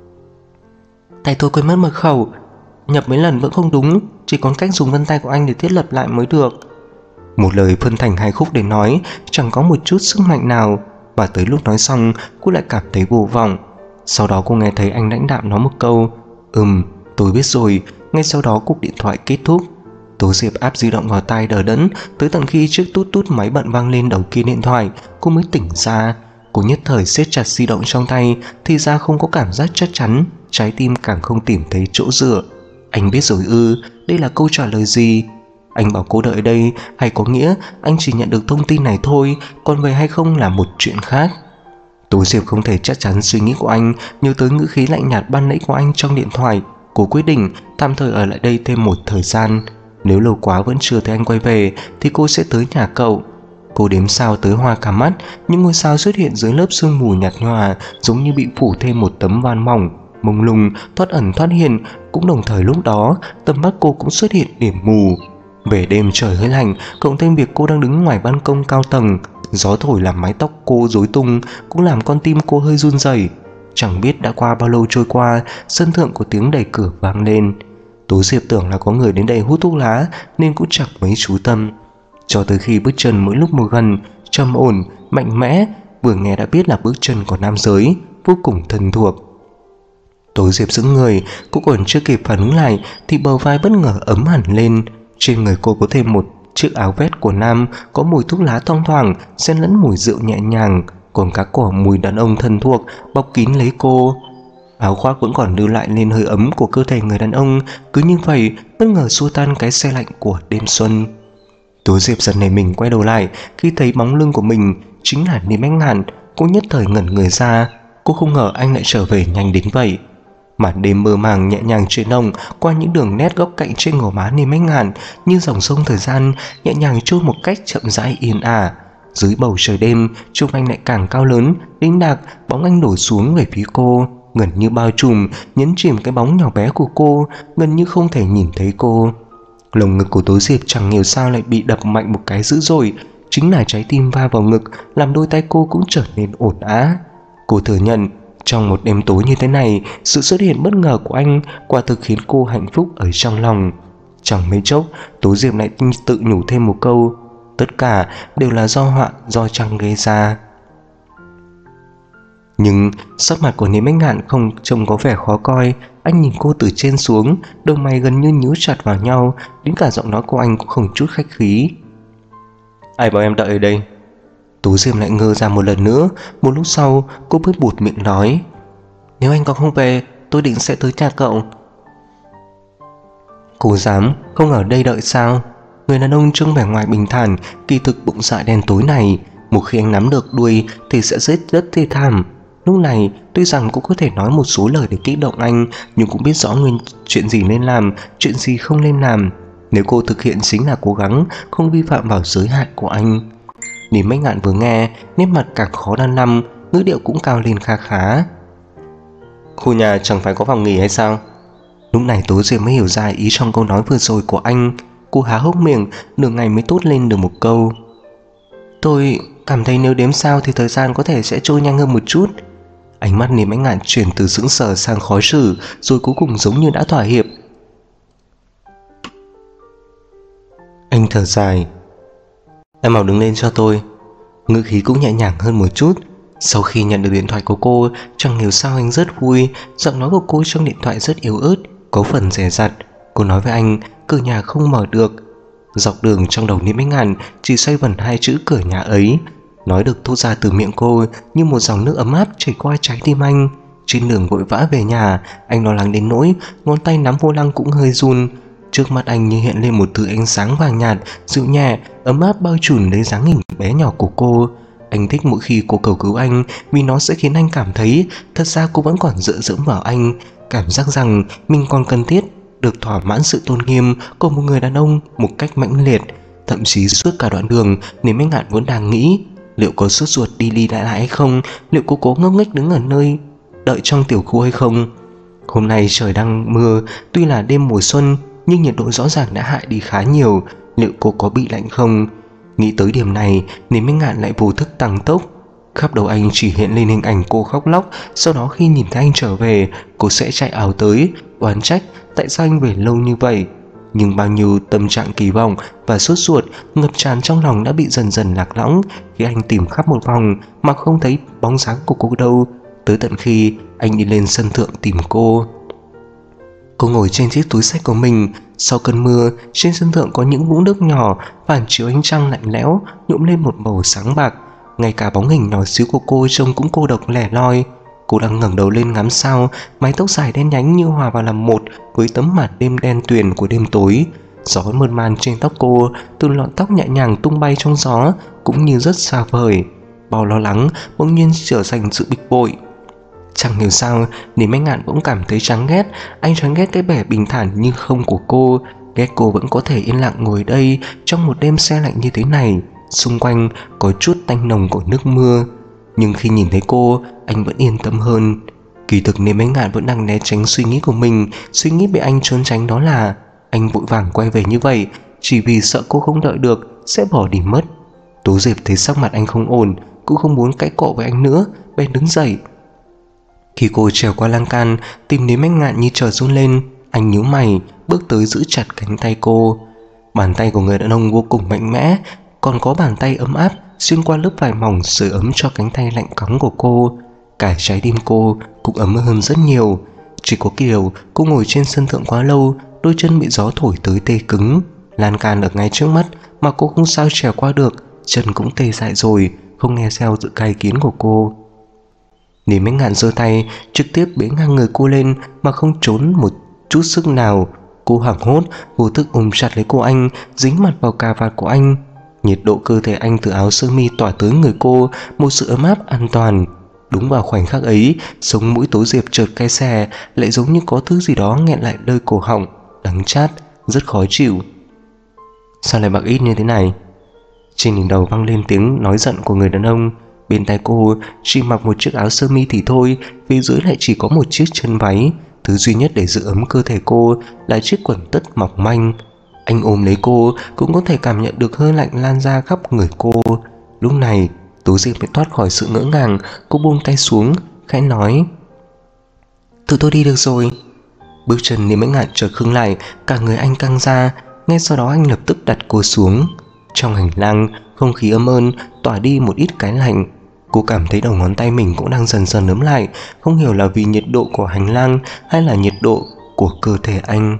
tại tôi quên mất mật khẩu, nhập mấy lần vẫn không đúng, chỉ còn cách dùng vân tay của anh để thiết lập lại mới được. Một lời phân thành hai khúc để nói, chẳng có một chút sức mạnh nào, và tới lúc nói xong cô lại cảm thấy vô vọng. Sau đó cô nghe thấy anh lãnh đạm nói một câu, tôi biết rồi. Ngay sau đó cuộc điện thoại kết thúc. Tố Diệp áp di động vào tai đờ đẫn, tới tận khi chiếc tút tút máy bận vang lên đầu kia điện thoại, cô mới tỉnh ra. Cô nhất thời siết chặt di động trong tay, thì ra không có cảm giác chắc chắn, trái tim càng không tìm thấy chỗ dựa. Anh biết rồi ư? Đây là câu trả lời gì? Anh bảo cô đợi đây, hay có nghĩa anh chỉ nhận được thông tin này thôi, còn về hay không là một chuyện khác? Tố Diệp không thể chắc chắn suy nghĩ của anh, nhớ tới ngữ khí lạnh nhạt ban nãy của anh trong điện thoại. Cô quyết định tạm thời ở lại đây thêm một thời gian. Nếu lâu quá vẫn chưa thấy anh quay về thì cô sẽ tới nhà cậu. Cô đếm sao tới hoa cả mắt, những ngôi sao xuất hiện dưới lớp sương mù nhạt nhòa, giống như bị phủ thêm một tấm van mỏng, mông lung, thoát ẩn thoát hiện. Cũng đồng thời lúc đó, tầm mắt cô cũng xuất hiện điểm mù. Về đêm trời hơi lạnh, cộng thêm việc cô đang đứng ngoài ban công cao tầng, gió thổi làm mái tóc cô rối tung, cũng làm con tim cô hơi run rẩy. Chẳng biết đã qua bao lâu trôi qua, sân thượng của tiếng đẩy cửa vang lên. Tố Diệp tưởng là có người đến đây hút thuốc lá nên cũng chẳng mấy chú tâm, cho tới khi bước chân mỗi lúc một gần, trầm ổn, mạnh mẽ, vừa nghe đã biết là bước chân của nam giới, vô cùng thân thuộc. Tố Diệp sững người, cô còn chưa kịp phản ứng lại thì bờ vai bất ngờ ấm hẳn lên. Trên người cô có thêm một chiếc áo vest của nam, có mùi thuốc lá thoang thoảng, xen lẫn mùi rượu nhẹ nhàng, còn cả của mùi đàn ông thân thuộc bọc kín lấy cô. Áo khoác vẫn còn lưu lại lên hơi ấm của cơ thể người đàn ông, cứ như vậy bất ngờ xua tan cái se lạnh của đêm xuân. Tố Diệp giật nảy mình quay đầu lại, khi thấy bóng lưng của mình chính là Niềm Bách Ngạn. Cô nhất thời ngẩn người ra, cô không ngờ anh lại trở về nhanh đến vậy. Màn đêm mơ màng nhẹ nhàng chuyển động qua những đường nét góc cạnh trên gò má Niềm Bách Ngạn, như dòng sông thời gian nhẹ nhàng trôi một cách chậm rãi yên ả. Dưới bầu trời đêm, trông anh lại càng cao lớn, đĩnh đạc, bóng anh đổ xuống về phía cô, gần như bao trùm, nhấn chìm cái bóng nhỏ bé của cô, gần như không thể nhìn thấy cô. Lồng ngực của Tố Diệp chẳng hiểu sao lại bị đập mạnh một cái dữ dội, chính là trái tim va vào ngực làm đôi tay cô cũng trở nên ổn ả. Cô thừa nhận, trong một đêm tối như thế này, sự xuất hiện bất ngờ của anh quả thực khiến cô hạnh phúc ở trong lòng. Chẳng mấy chốc, Tố Diệp lại tự nhủ thêm một câu, tất cả đều là do họa do trăng gây ra. Nhưng sắc mặt của Niềm Bách Ngạn không trông có vẻ khó coi. Anh nhìn cô từ trên xuống, đôi mày gần như nhíu chặt vào nhau, đến cả giọng nói của anh cũng không chút khách khí. Ai bảo em đợi ở đây? Tố Diệp lại ngơ ra một lần nữa. Một lúc sau cô mới buột miệng nói, nếu anh còn không về, tôi định sẽ tới nhà cậu. Cô dám không ở đây đợi sao? Người đàn ông trông vẻ ngoài bình thản, kỳ thực bụng dạ đen tối này, một khi anh nắm được đuôi thì sẽ rất thê thảm. Lúc này tuy rằng cũng có thể nói một số lời để kích động anh, nhưng cũng biết rõ chuyện gì nên làm, chuyện gì không nên làm. nếu cô thực hiện chính là cố gắng không vi phạm vào giới hạn của anh. Niềm Bách Ngạn vừa nghe, nét mặt càng khó đan năm, ngữ điệu cũng cao lên kha khá. Khu nhà chẳng phải có phòng nghỉ hay sao? Lúc này Tố Diệp mới hiểu ra ý trong câu nói vừa rồi của anh. Cô há hốc miệng, nửa ngày mới tốt lên được một câu. Tôi cảm thấy nếu đếm sao thì thời gian có thể sẽ trôi nhanh hơn một chút. Ánh mắt Niềm Bách Ngạn chuyển từ sững sờ sang khó xử, rồi cuối cùng giống như đã thỏa hiệp. Anh thở dài. Em mau đứng lên cho tôi. Ngữ khí cũng nhẹ nhàng hơn một chút. Sau khi nhận được điện thoại của cô, chẳng hiểu sao anh rất vui. Giọng nói của cô trong điện thoại rất yếu ớt, có phần dè dặt. Cô nói với anh cửa nhà không mở được. Dọc đường trong đầu Niềm Bách Ngạn chỉ xoay vần hai chữ cửa nhà ấy, nói được thốt ra từ miệng cô như một dòng nước ấm áp chảy qua trái tim anh. Trên đường vội vã về nhà, anh lo lắng đến nỗi ngón tay nắm vô lăng cũng hơi run. Trước mắt anh như hiện lên một thứ ánh sáng vàng nhạt, dịu nhẹ, ấm áp bao trùm lấy dáng hình bé nhỏ của cô. Anh thích mỗi khi cô cầu cứu anh, vì nó sẽ khiến anh cảm thấy thật ra cô vẫn còn dựa dẫm vào anh, cảm giác rằng mình còn cần thiết được thỏa mãn sự tôn nghiêm của một người đàn ông một cách mãnh liệt. Thậm chí suốt cả đoạn đường, Niềm Bách Ngạn vẫn đang nghĩ liệu có sốt ruột đi đi lại lại hay không, liệu cô cố ngốc nghếch đứng ở nơi đợi trong tiểu khu hay không. Hôm nay trời đang mưa, tuy là đêm mùa xuân nhưng nhiệt độ rõ ràng đã hạ đi khá nhiều. Liệu cô có bị lạnh không? Nghĩ tới điểm này, Niềm Bách Ngạn lại vô thức tăng tốc. Khắp đầu anh chỉ hiện lên hình ảnh cô khóc lóc. Sau đó khi nhìn thấy anh trở về, cô sẽ chạy ảo tới oán trách tại sao anh về lâu như vậy. Nhưng bao nhiêu tâm trạng kỳ vọng và sốt ruột ngập tràn trong lòng đã bị dần dần lạc lõng khi anh tìm khắp một vòng mà không thấy bóng dáng của cô đâu. Tới tận khi anh đi lên sân thượng tìm cô. Cô ngồi trên chiếc túi xách của mình. Sau cơn mưa, trên sân thượng có những vũng nước nhỏ phản chiếu ánh trăng lạnh lẽo nhuộm lên một màu sáng bạc. Ngay cả bóng hình nhỏ xíu của cô trông cũng cô độc lẻ loi. Cô đang ngẩng đầu lên ngắm sao, mái tóc dài đen nhánh như hòa vào làm một với tấm màn đêm đen tuyền của đêm tối. Gió mơn man trên tóc cô, từ lọn tóc nhẹ nhàng tung bay trong gió cũng như rất xa vời. Bao lo lắng bỗng nhiên trở thành sự bực bội. Chẳng hiểu sao, Niềm Bách Ngạn bỗng cảm thấy chán ghét. Anh chán ghét cái vẻ bình thản như không của cô, ghét cô vẫn có thể yên lặng ngồi đây trong một đêm se lạnh như thế này. Xung quanh có chút tanh nồng của nước mưa, nhưng khi nhìn thấy cô, anh vẫn yên tâm hơn. Kỳ thực Niềm Bách Ngạn vẫn đang né tránh suy nghĩ của mình. Suy nghĩ bị anh trốn tránh đó là anh vội vàng quay về như vậy chỉ vì sợ cô không đợi được sẽ bỏ đi mất. Tố Diệp thấy sắc mặt anh không ổn, cũng không muốn cãi cọ với anh nữa, bèn đứng dậy. Khi cô trèo qua lan can, tim Niềm Bách Ngạn như trời run lên. Anh nhíu mày, bước tới giữ chặt cánh tay cô. Bàn tay của người đàn ông vô cùng mạnh mẽ, còn có bàn tay ấm áp xuyên qua lớp vải mỏng sưởi ấm cho cánh tay lạnh cóng của cô. Cả trái tim cô cũng ấm hơn rất nhiều. Chỉ có điều cô ngồi trên sân thượng quá lâu, đôi chân bị gió thổi tới tê cứng. Lan can ở ngay trước mắt mà cô không sao trèo qua được, chân cũng tê dại rồi, không nghe theo sự cai kiến của cô. Niềm Bách Ngạn giơ tay trực tiếp bế ngang người cô lên mà không trốn một chút sức nào. Cô hoảng hốt vô thức ôm chặt lấy cô anh, dính mặt vào cà vạt của anh. Nhiệt độ cơ thể anh từ áo sơ mi tỏa tới người cô, một sự ấm áp an toàn. Đúng vào khoảnh khắc ấy, sống mũi Tố Diệp chợt cay xè, lại giống như có thứ gì đó nghẹn lại nơi cổ họng, đắng chát, rất khó chịu. Sao lại mặc ít như thế này? Trên đỉnh đầu vang lên tiếng nói giận của người đàn ông. Bên tay cô chỉ mặc một chiếc áo sơ mi thì thôi, phía dưới lại chỉ có một chiếc chân váy. Thứ duy nhất để giữ ấm cơ thể cô là chiếc quần tất mỏng manh. Anh ôm lấy cô cũng có thể cảm nhận được hơi lạnh lan ra khắp người cô. Lúc này Tố Diệp mới thoát khỏi sự ngỡ ngàng. Cô buông tay xuống, khẽ nói: "Tụi tôi đi được rồi." Bước chân Niềm Bách Ngạn chợt khựng lại, cả người anh căng ra. Ngay sau đó anh lập tức đặt cô xuống. Trong hành lang, không khí ấm ơn tỏa đi một ít cái lạnh. Cô cảm thấy đầu ngón tay mình cũng đang dần dần ấm lại, không hiểu là vì nhiệt độ của hành lang hay là nhiệt độ của cơ thể anh.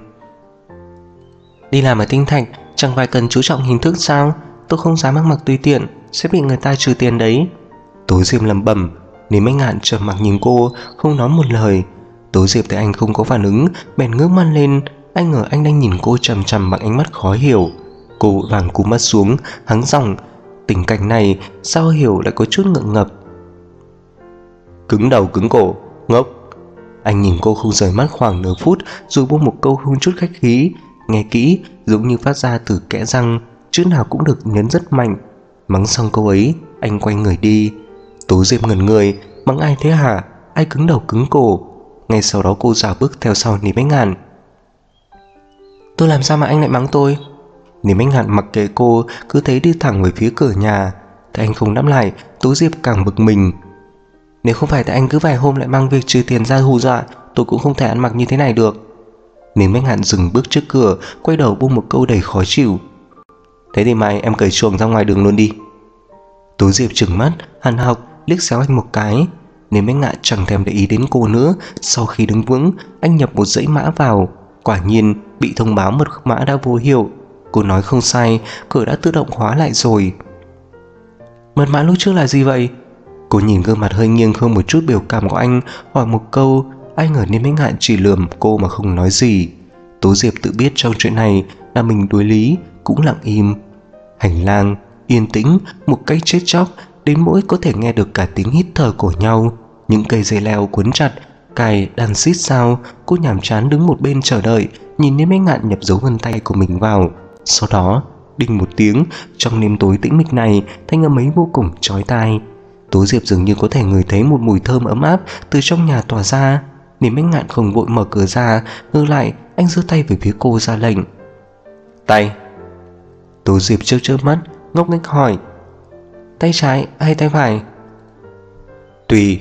Đi làm ở Tinh Thạch chẳng phải cần chú trọng hình thức sao? Tôi không dám ăn mặc tùy tiện, sẽ bị người ta trừ tiền đấy. Tố Diệp lẩm bẩm. Niềm Bách Ngạn trầm mặc nhìn cô, không nói một lời. Tố Diệp thấy anh không có phản ứng, bèn ngước mắt lên. Anh ngờ anh đang nhìn cô chằm chằm bằng ánh mắt khó hiểu. Cô vội vàng cúi mắt xuống, hắng giọng. Tình cảnh này sao hiểu lại có chút ngượng ngập. Cứng đầu cứng cổ, ngốc. Anh nhìn cô không rời mắt khoảng nửa phút, rồi buông một câu không chút khách khí: nghe kỹ, giống như phát ra từ kẽ răng, chữ nào cũng được nhấn rất mạnh. Mắng xong câu ấy, anh quay người đi. Tố Diệp ngẩn người, mắng ai thế hả? Ai cứng đầu cứng cổ? Ngay sau đó cô rảo bước theo sau Lý Bách Ngạn. Tôi làm sao mà anh lại mắng tôi? Lý Bách Ngạn mặc kệ cô, cứ thế đi thẳng về phía cửa nhà. Thấy anh không đáp lại, Tố Diệp càng bực mình. Nếu không phải tại anh cứ vài hôm lại mang việc trừ tiền ra hù dọa, tôi cũng không thể ăn mặc như thế này được. Lý Bách Ngạn dừng bước trước cửa, quay đầu buông một câu đầy khó chịu. Thế thì mai em cởi chuồng ra ngoài đường luôn đi. Tố Diệp trừng mắt, hằn học liếc xéo anh một cái. Lý Bách Ngạn chẳng thèm để ý đến cô nữa. Sau khi đứng vững, anh nhập một dãy mã vào. Quả nhiên bị thông báo mật mã đã vô hiệu. Cô nói không sai, cửa đã tự động khóa lại rồi. Mật mã lúc trước là gì vậy? Cô nhìn gương mặt hơi nghiêng hơn một chút biểu cảm của anh, hỏi một câu. Ai ngờ Lý Bách Ngạn chỉ lườm cô mà không nói gì. Tố Diệp tự biết trong chuyện này là mình đối lý, cũng lặng im. Hành lang yên tĩnh một cách chết chóc, đến mỗi có thể nghe được cả tiếng hít thở của nhau. Những cây dây leo cuốn chặt, cài đàn xít sao. Cô nhàm chán đứng một bên chờ đợi, nhìn Lý Bách Ngạn nhập dấu vân tay của mình vào. Sau đó đinh một tiếng, trong đêm tối tĩnh mịch này, thanh âm ấy vô cùng chói tai. Tố Diệp dường như có thể ngửi thấy một mùi thơm ấm áp từ trong nhà tỏa ra. Lý Bách Ngạn không vội mở cửa ra, ngược lại anh giơ tay về phía cô ra lệnh. Tay. Tố Diệp chớp mắt, ngốc nghếch hỏi. Tay trái hay tay phải? Tùy.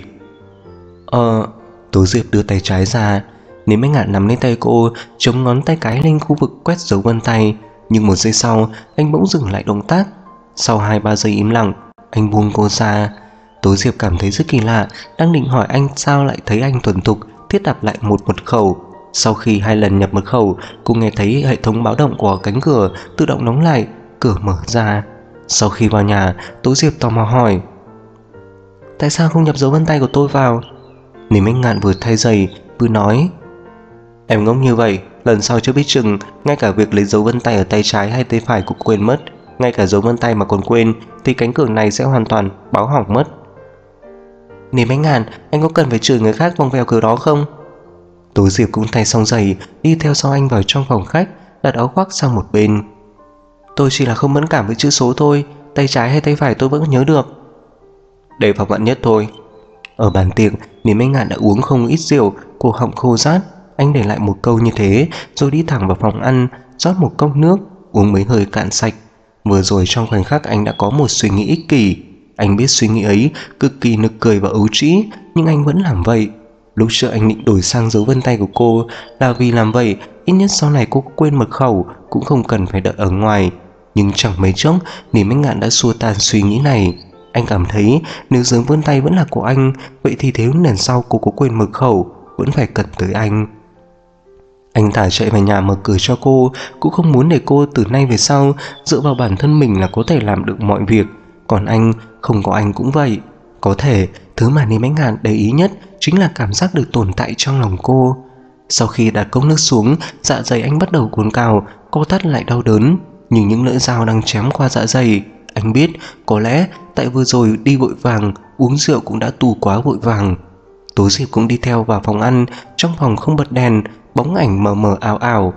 Tố Diệp đưa tay trái ra. Lý Bách Ngạn nắm lấy tay cô, chống ngón tay cái lên khu vực quét dấu vân tay. Nhưng một giây sau, anh bỗng dừng lại động tác. Sau 2-3 giây im lặng, anh buông cô ra. Tố Diệp cảm thấy rất kỳ lạ, đang định hỏi anh sao lại thấy anh thuần thục thiết đặt lại một mật khẩu. Sau khi 2 lần nhập mật khẩu, cô nghe thấy hệ thống báo động của cánh cửa tự động đóng lại, cửa mở ra. Sau khi vào nhà, Tố Diệp tò mò hỏi. Tại sao không nhập dấu vân tay của tôi vào? Lý Bách Ngạn vừa thay giày vừa nói. Em ngốc như vậy, lần sau chưa biết chừng ngay cả việc lấy dấu vân tay ở tay trái hay tay phải cũng quên mất. Ngay cả dấu vân tay mà còn quên thì cánh cửa này sẽ hoàn toàn báo hỏng mất. Lý Bách Ngạn, anh có cần phải chửi người khác vòng vèo cửa đó không? Tố Diệp cũng thay xong giày, đi theo sau anh vào trong phòng khách, đặt áo khoác sang một bên. Tôi chỉ là không mẫn cảm với chữ số thôi, tay trái hay tay phải tôi vẫn nhớ được. Để phòng vạn nhất thôi. Ở bàn tiệc, Lý Bách Ngạn đã uống không ít rượu, cổ họng khô rát. Anh để lại một câu như thế, rồi đi thẳng vào phòng ăn, rót một cốc nước, uống mấy hơi cạn sạch. Vừa rồi trong khoảnh khắc anh đã có một suy nghĩ ích kỷ. Anh biết suy nghĩ ấy cực kỳ nực cười và ấu trĩ, nhưng anh vẫn làm vậy. Lúc trước anh định đổi sang dấu vân tay của cô là vì làm vậy ít nhất sau này cô có quên mật khẩu cũng không cần phải đợi ở ngoài. Nhưng chẳng mấy chốc Lý Bách Ngạn đã xua tan suy nghĩ này. Anh cảm thấy nếu dấu vân tay vẫn là của anh, vậy thì nếu lần sau cô có quên mật khẩu vẫn phải cần tới anh. Anh thả chạy về nhà mở cửa cho cô, cũng không muốn để cô từ nay về sau dựa vào bản thân mình là có thể làm được mọi việc. Còn anh, không có anh cũng vậy. Có thể thứ mà Lý Bách Ngạn để ý nhất chính là cảm giác được tồn tại trong lòng cô. Sau khi đặt cốc nước xuống, dạ dày anh bắt đầu cuồn cào, co thắt lại đau đớn. Nhưng những lưỡi dao đang chém qua dạ dày. Anh biết có lẽ tại vừa rồi đi vội vàng, uống rượu cũng đã tù quá vội vàng. Tố Diệp cũng đi theo vào phòng ăn. Trong phòng không bật đèn, bóng ảnh mờ mờ ảo ảo.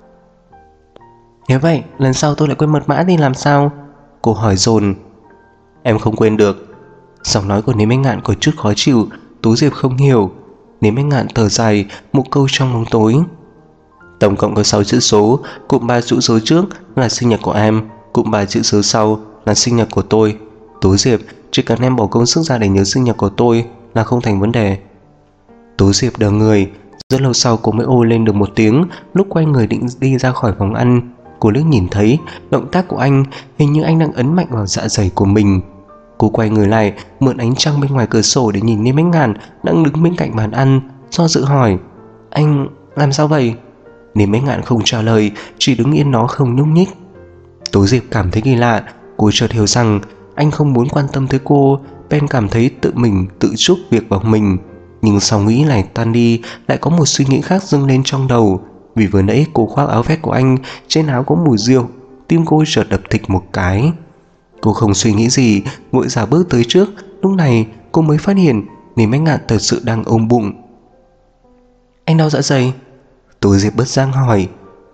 Nếu vậy lần sau tôi lại quên mật mã thì làm sao? Cô hỏi dồn. Em không quên được. Giọng nói của Lý Bách Ngạn có chút khó chịu. Tố Diệp không hiểu. Lý Bách Ngạn thở dài một câu trong bóng tối. Tổng cộng có 6 chữ số. Cụm 3 chữ số trước là sinh nhật của em, cụm 3 chữ số sau là sinh nhật của tôi. Tố Diệp, chỉ cần em bỏ công sức ra để nhớ sinh nhật của tôi là không thành vấn đề. Tố Diệp đờ người. Rất lâu sau cô mới ôi lên được một tiếng. Lúc quay người định đi ra khỏi phòng ăn, cô liếc nhìn thấy động tác của anh, hình như anh đang ấn mạnh vào dạ dày của mình. Cô quay người lại, mượn ánh trăng bên ngoài cửa sổ để nhìn Lý Bách Ngạn đang đứng bên cạnh bàn ăn, do dự hỏi. Anh làm sao vậy? Lý Bách Ngạn không trả lời, chỉ đứng yên đó không nhúc nhích. Tố Diệp cảm thấy kỳ lạ. Cô chợt hiểu rằng anh không muốn quan tâm tới cô, bèn cảm thấy tự mình tự chuốc việc vào mình. Nhưng sau nghĩ này tan đi, lại có một suy nghĩ khác dâng lên trong đầu. Vì vừa nãy cô khoác áo vest của anh, trên áo có mùi rượu. Tim cô chợt đập thịch một cái. Cô không suy nghĩ gì, vội giả bước tới trước. Lúc này cô mới phát hiện Lý Bách Ngạn thật sự đang ôm bụng. Anh đau dạ dày? Tố Diệp bất giác hỏi.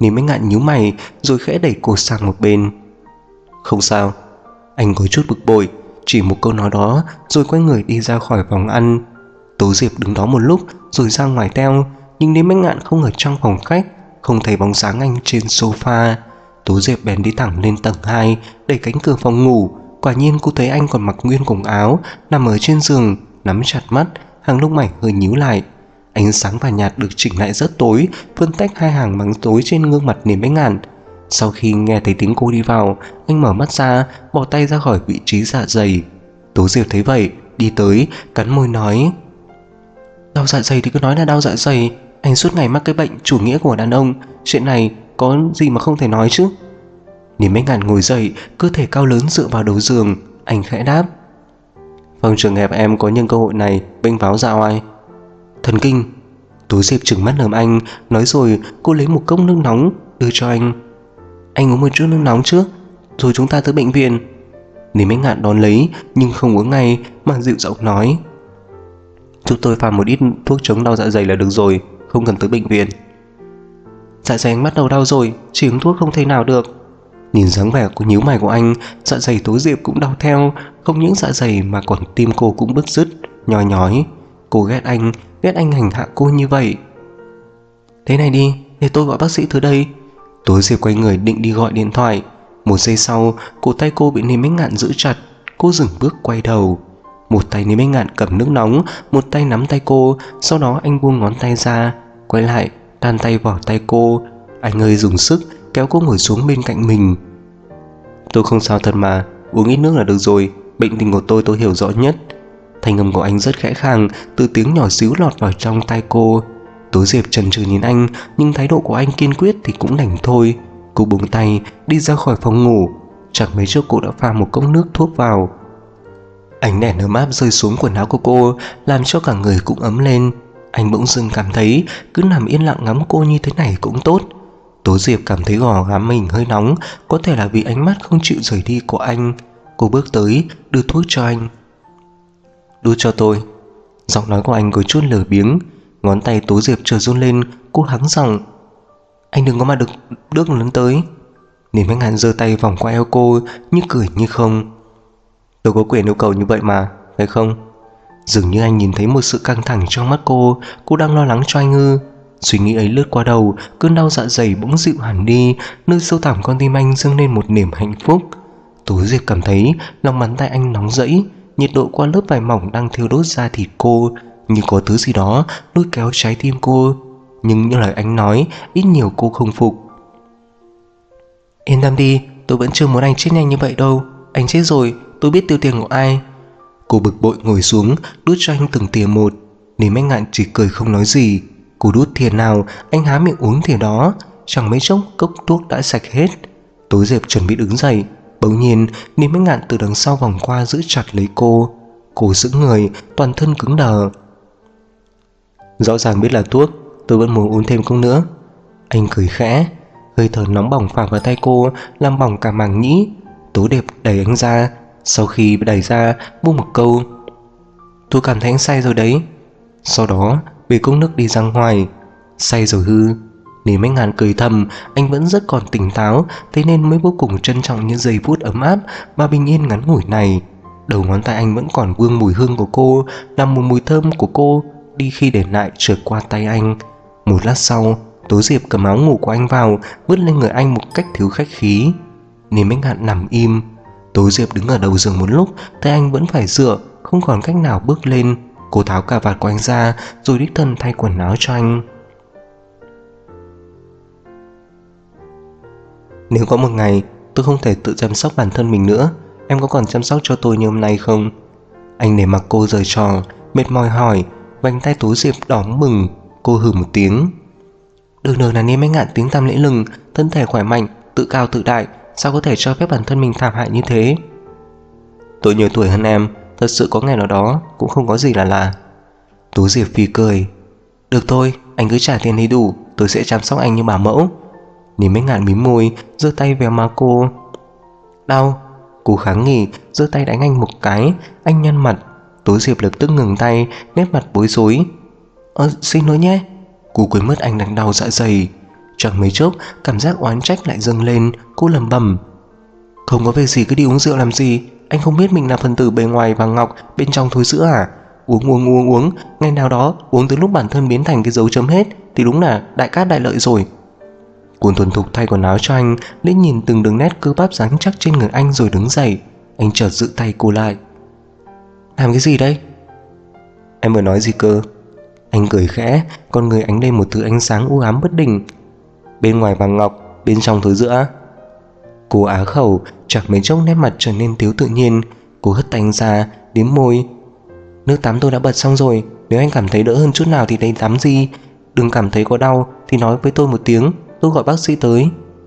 Nên Bách Ngạn nhíu mày rồi khẽ đẩy cô sang một bên. Không sao. Anh có chút bực bội, chỉ một câu nói đó rồi quay người đi ra khỏi phòng ăn. Tố Diệp đứng đó một lúc rồi ra ngoài theo, nhưng đến Bách Ngạn không ở trong phòng khách, không thấy bóng dáng anh trên sofa. Tố Diệp bèn đi thẳng lên tầng 2, đẩy cánh cửa phòng ngủ. Quả nhiên cô thấy anh còn mặc nguyên quần áo, nằm ở trên giường, nắm chặt mắt, hàng lông mày hơi nhíu lại. Ánh sáng vàng nhạt được chỉnh lại rất tối, phân tách hai hàng mắng tối trên gương mặt Niềm Bách Ngạn. Sau khi nghe thấy tiếng cô đi vào, anh mở mắt ra, bỏ tay ra khỏi vị trí dạ dày. Tố Diệp thấy vậy, đi tới, cắn môi nói: Đau dạ dày thì cứ nói là đau dạ dày, anh suốt ngày mắc cái bệnh chủ nghĩa của đàn ông, chuyện này có gì mà không thể nói chứ. Niềm Bách Ngạn ngồi dậy, cơ thể cao lớn dựa vào đầu giường, anh khẽ đáp: Vâng, trường hợp em có nhân cơ hội này bênh váo dạo ai. Thần kinh. Tố Diệp trừng mắt lườm anh, nói rồi cô lấy một cốc nước nóng đưa cho anh. Anh uống một chút nước nóng trước, rồi chúng ta tới bệnh viện. Niềm Bách Ngạn đón lấy nhưng không uống ngay mà dịu giọng nói: Giúp tôi pha một ít thuốc chống đau dạ dày là được rồi, không cần tới bệnh viện. Dạ dày anh bắt đầu đau rồi, chỉ uống thuốc không thể nào được. Nhìn dáng vẻ của nhíu mày của anh, dạ dày Tố Diệp cũng đau theo, không những dạ dày mà còn tim cô cũng bứt rứt, nhói nhói. Cô ghét anh hành hạ cô như vậy. Thế này đi, để tôi gọi bác sĩ tới đây. Tố Diệp quay người định đi gọi điện thoại. Một giây sau, cổ tay cô bị Niềm Bách Ngạn giữ chặt. Cô dừng bước quay đầu. Một tay Niềm Bách Ngạn cầm nước nóng, một tay nắm tay cô. Sau đó anh buông ngón tay ra, quay lại đan tay vào tay cô. Anh hơi dùng sức kéo cô ngồi xuống bên cạnh mình. Tôi không sao thật mà, uống ít nước là được rồi, bệnh tình của tôi hiểu rõ nhất. Thanh âm của anh rất khẽ khàng, từ tiếng nhỏ xíu lọt vào trong tai cô. Tố Diệp chần chừ nhìn anh, nhưng thái độ của anh kiên quyết thì cũng đành thôi. Cô buông tay đi ra khỏi phòng ngủ. Chẳng mấy chốc cô đã pha một cốc nước thuốc vào. Ánh đèn ấm áp rơi xuống quần áo của cô, làm cho cả người cũng ấm lên. Anh bỗng dưng cảm thấy cứ nằm yên lặng ngắm cô như thế này cũng tốt. Tố Diệp cảm thấy gò má mình hơi nóng, có thể là vì ánh mắt không chịu rời đi của anh. Cô bước tới đưa thuốc cho anh. Đút cho tôi. Giọng nói của anh có chút lười biếng. Ngón tay Tố Diệp chợt run lên. Cô hắng giọng: Anh đừng có mà được lớn tới. Niềm Bách Ngạn giơ tay vòng qua eo cô, như cười như không. Tôi có quyền yêu cầu như vậy mà, phải không? Dường như anh nhìn thấy một sự căng thẳng trong mắt cô. Cô đang lo lắng cho anh ư? Suy nghĩ ấy lướt qua đầu, cơn đau dạ dày bỗng dịu hẳn đi. Nơi sâu thẳm con tim anh dâng lên một niềm hạnh phúc. Tố Diệp cảm thấy lòng bàn tay anh nóng rẫy, nhiệt độ qua lớp vải mỏng đang thiêu đốt da thịt cô, như có thứ gì đó lôi kéo trái tim cô. Nhưng những lời anh nói ít nhiều cô không phục. Yên tâm đi, tôi vẫn chưa muốn anh chết nhanh như vậy đâu. Anh chết rồi, tôi biết tiêu tiền của ai. Cô bực bội ngồi xuống, đút cho anh từng thìa một. Niềm Bách Ngạn chỉ cười không nói gì. Cô đút thìa nào, anh há miệng uống thìa đó. Chẳng mấy chốc cốc thuốc đã sạch hết. Tố Diệp chuẩn bị đứng dậy, bỗng nhiên Niềm Bách Ngạn từ đằng sau vòng qua giữ chặt lấy cô. Cô sững người, toàn thân cứng đờ. Rõ ràng biết là thuốc, tôi vẫn muốn uống thêm cốc nữa. Anh cười khẽ. Hơi thở nóng bỏng phả vào tay cô, làm bỏng cả màng nhĩ. Tố Điệp đẩy anh ra. Sau khi đẩy ra, buông một câu: Tôi cảm thấy anh say rồi đấy. Sau đó bê cốc nước đi ra ngoài. Say rồi hư? Niềm Bách Ngạn cười thầm. Anh vẫn rất còn tỉnh táo, thế nên mới vô cùng trân trọng những giây phút ấm áp và bình yên ngắn ngủi này. Đầu ngón tay anh vẫn còn vương mùi hương của cô, làm một mùi thơm của cô đi khi để lại trượt qua tay anh. Một lát sau, Tố Diệp cầm áo ngủ của anh vào, vứt lên người anh một cách thiếu khách khí. Niềm Bách Ngạn nằm im. Tố Diệp đứng ở đầu giường một lúc, thấy anh vẫn phải dựa, không còn cách nào bước lên. Cô tháo cà vạt của anh ra, rồi đích thân thay quần áo cho anh. Nếu có một ngày tôi không thể tự chăm sóc bản thân mình nữa, em có còn chăm sóc cho tôi như hôm nay không? Anh để mặc cô rời trò, mệt mỏi hỏi. Vành tay Tố Diệp đỏ bừng. Cô hừ một tiếng. Đừng là Niềm Bách Ngạn tiếng tăm lẫy lừng, thân thể khỏe mạnh, tự cao tự đại, sao có thể cho phép bản thân mình thảm hại như thế? Tôi nhiều tuổi hơn em, thật sự có ngày nào đó cũng không có gì là. Tố Diệp phì cười. Được thôi, anh cứ trả tiền đầy đủ, tôi sẽ chăm sóc anh như bảo mẫu. Niềm Bách Ngạn mím môi, giơ tay véo má cô. Đau. Cô kháng nghị, giơ tay đánh anh một cái. Anh nhăn mặt. Tố Diệp lập tức ngừng tay, nét mặt bối rối. Xin lỗi nhé. Cô quên mất anh đang đau dạ dày. Chẳng mấy chốc cảm giác oán trách lại dâng lên. Cô lẩm bẩm: "Không có việc gì cứ đi uống rượu làm gì? Anh không biết mình là phần tử bề ngoài vàng ngọc, bên trong thối rữa à? Uống, ngày nào đó uống tới lúc bản thân biến thành cái dấu chấm hết thì đúng là đại cát đại lợi rồi." Cô thuần thục thay quần áo cho anh, liếc nhìn từng đường nét cơ bắp rắn chắc trên người anh rồi đứng dậy. Anh chợt giữ tay cô lại. "Làm cái gì đây?" "Em vừa nói gì cơ?" Anh cười khẽ, con người ánh lên một thứ ánh sáng u ám bất định. "Bên ngoài vàng ngọc, bên trong thối rữa." Cô á khẩu, chẳng mấy chốc nét mặt trở nên thiếu tự nhiên. Cô hất tay anh ra, liếm môi. "Nước tắm tôi đã bật xong rồi, nếu anh cảm thấy đỡ hơn chút nào thì đến tắm gì. Đừng cảm thấy có đau thì nói với tôi một tiếng, tôi gọi bác sĩ tới."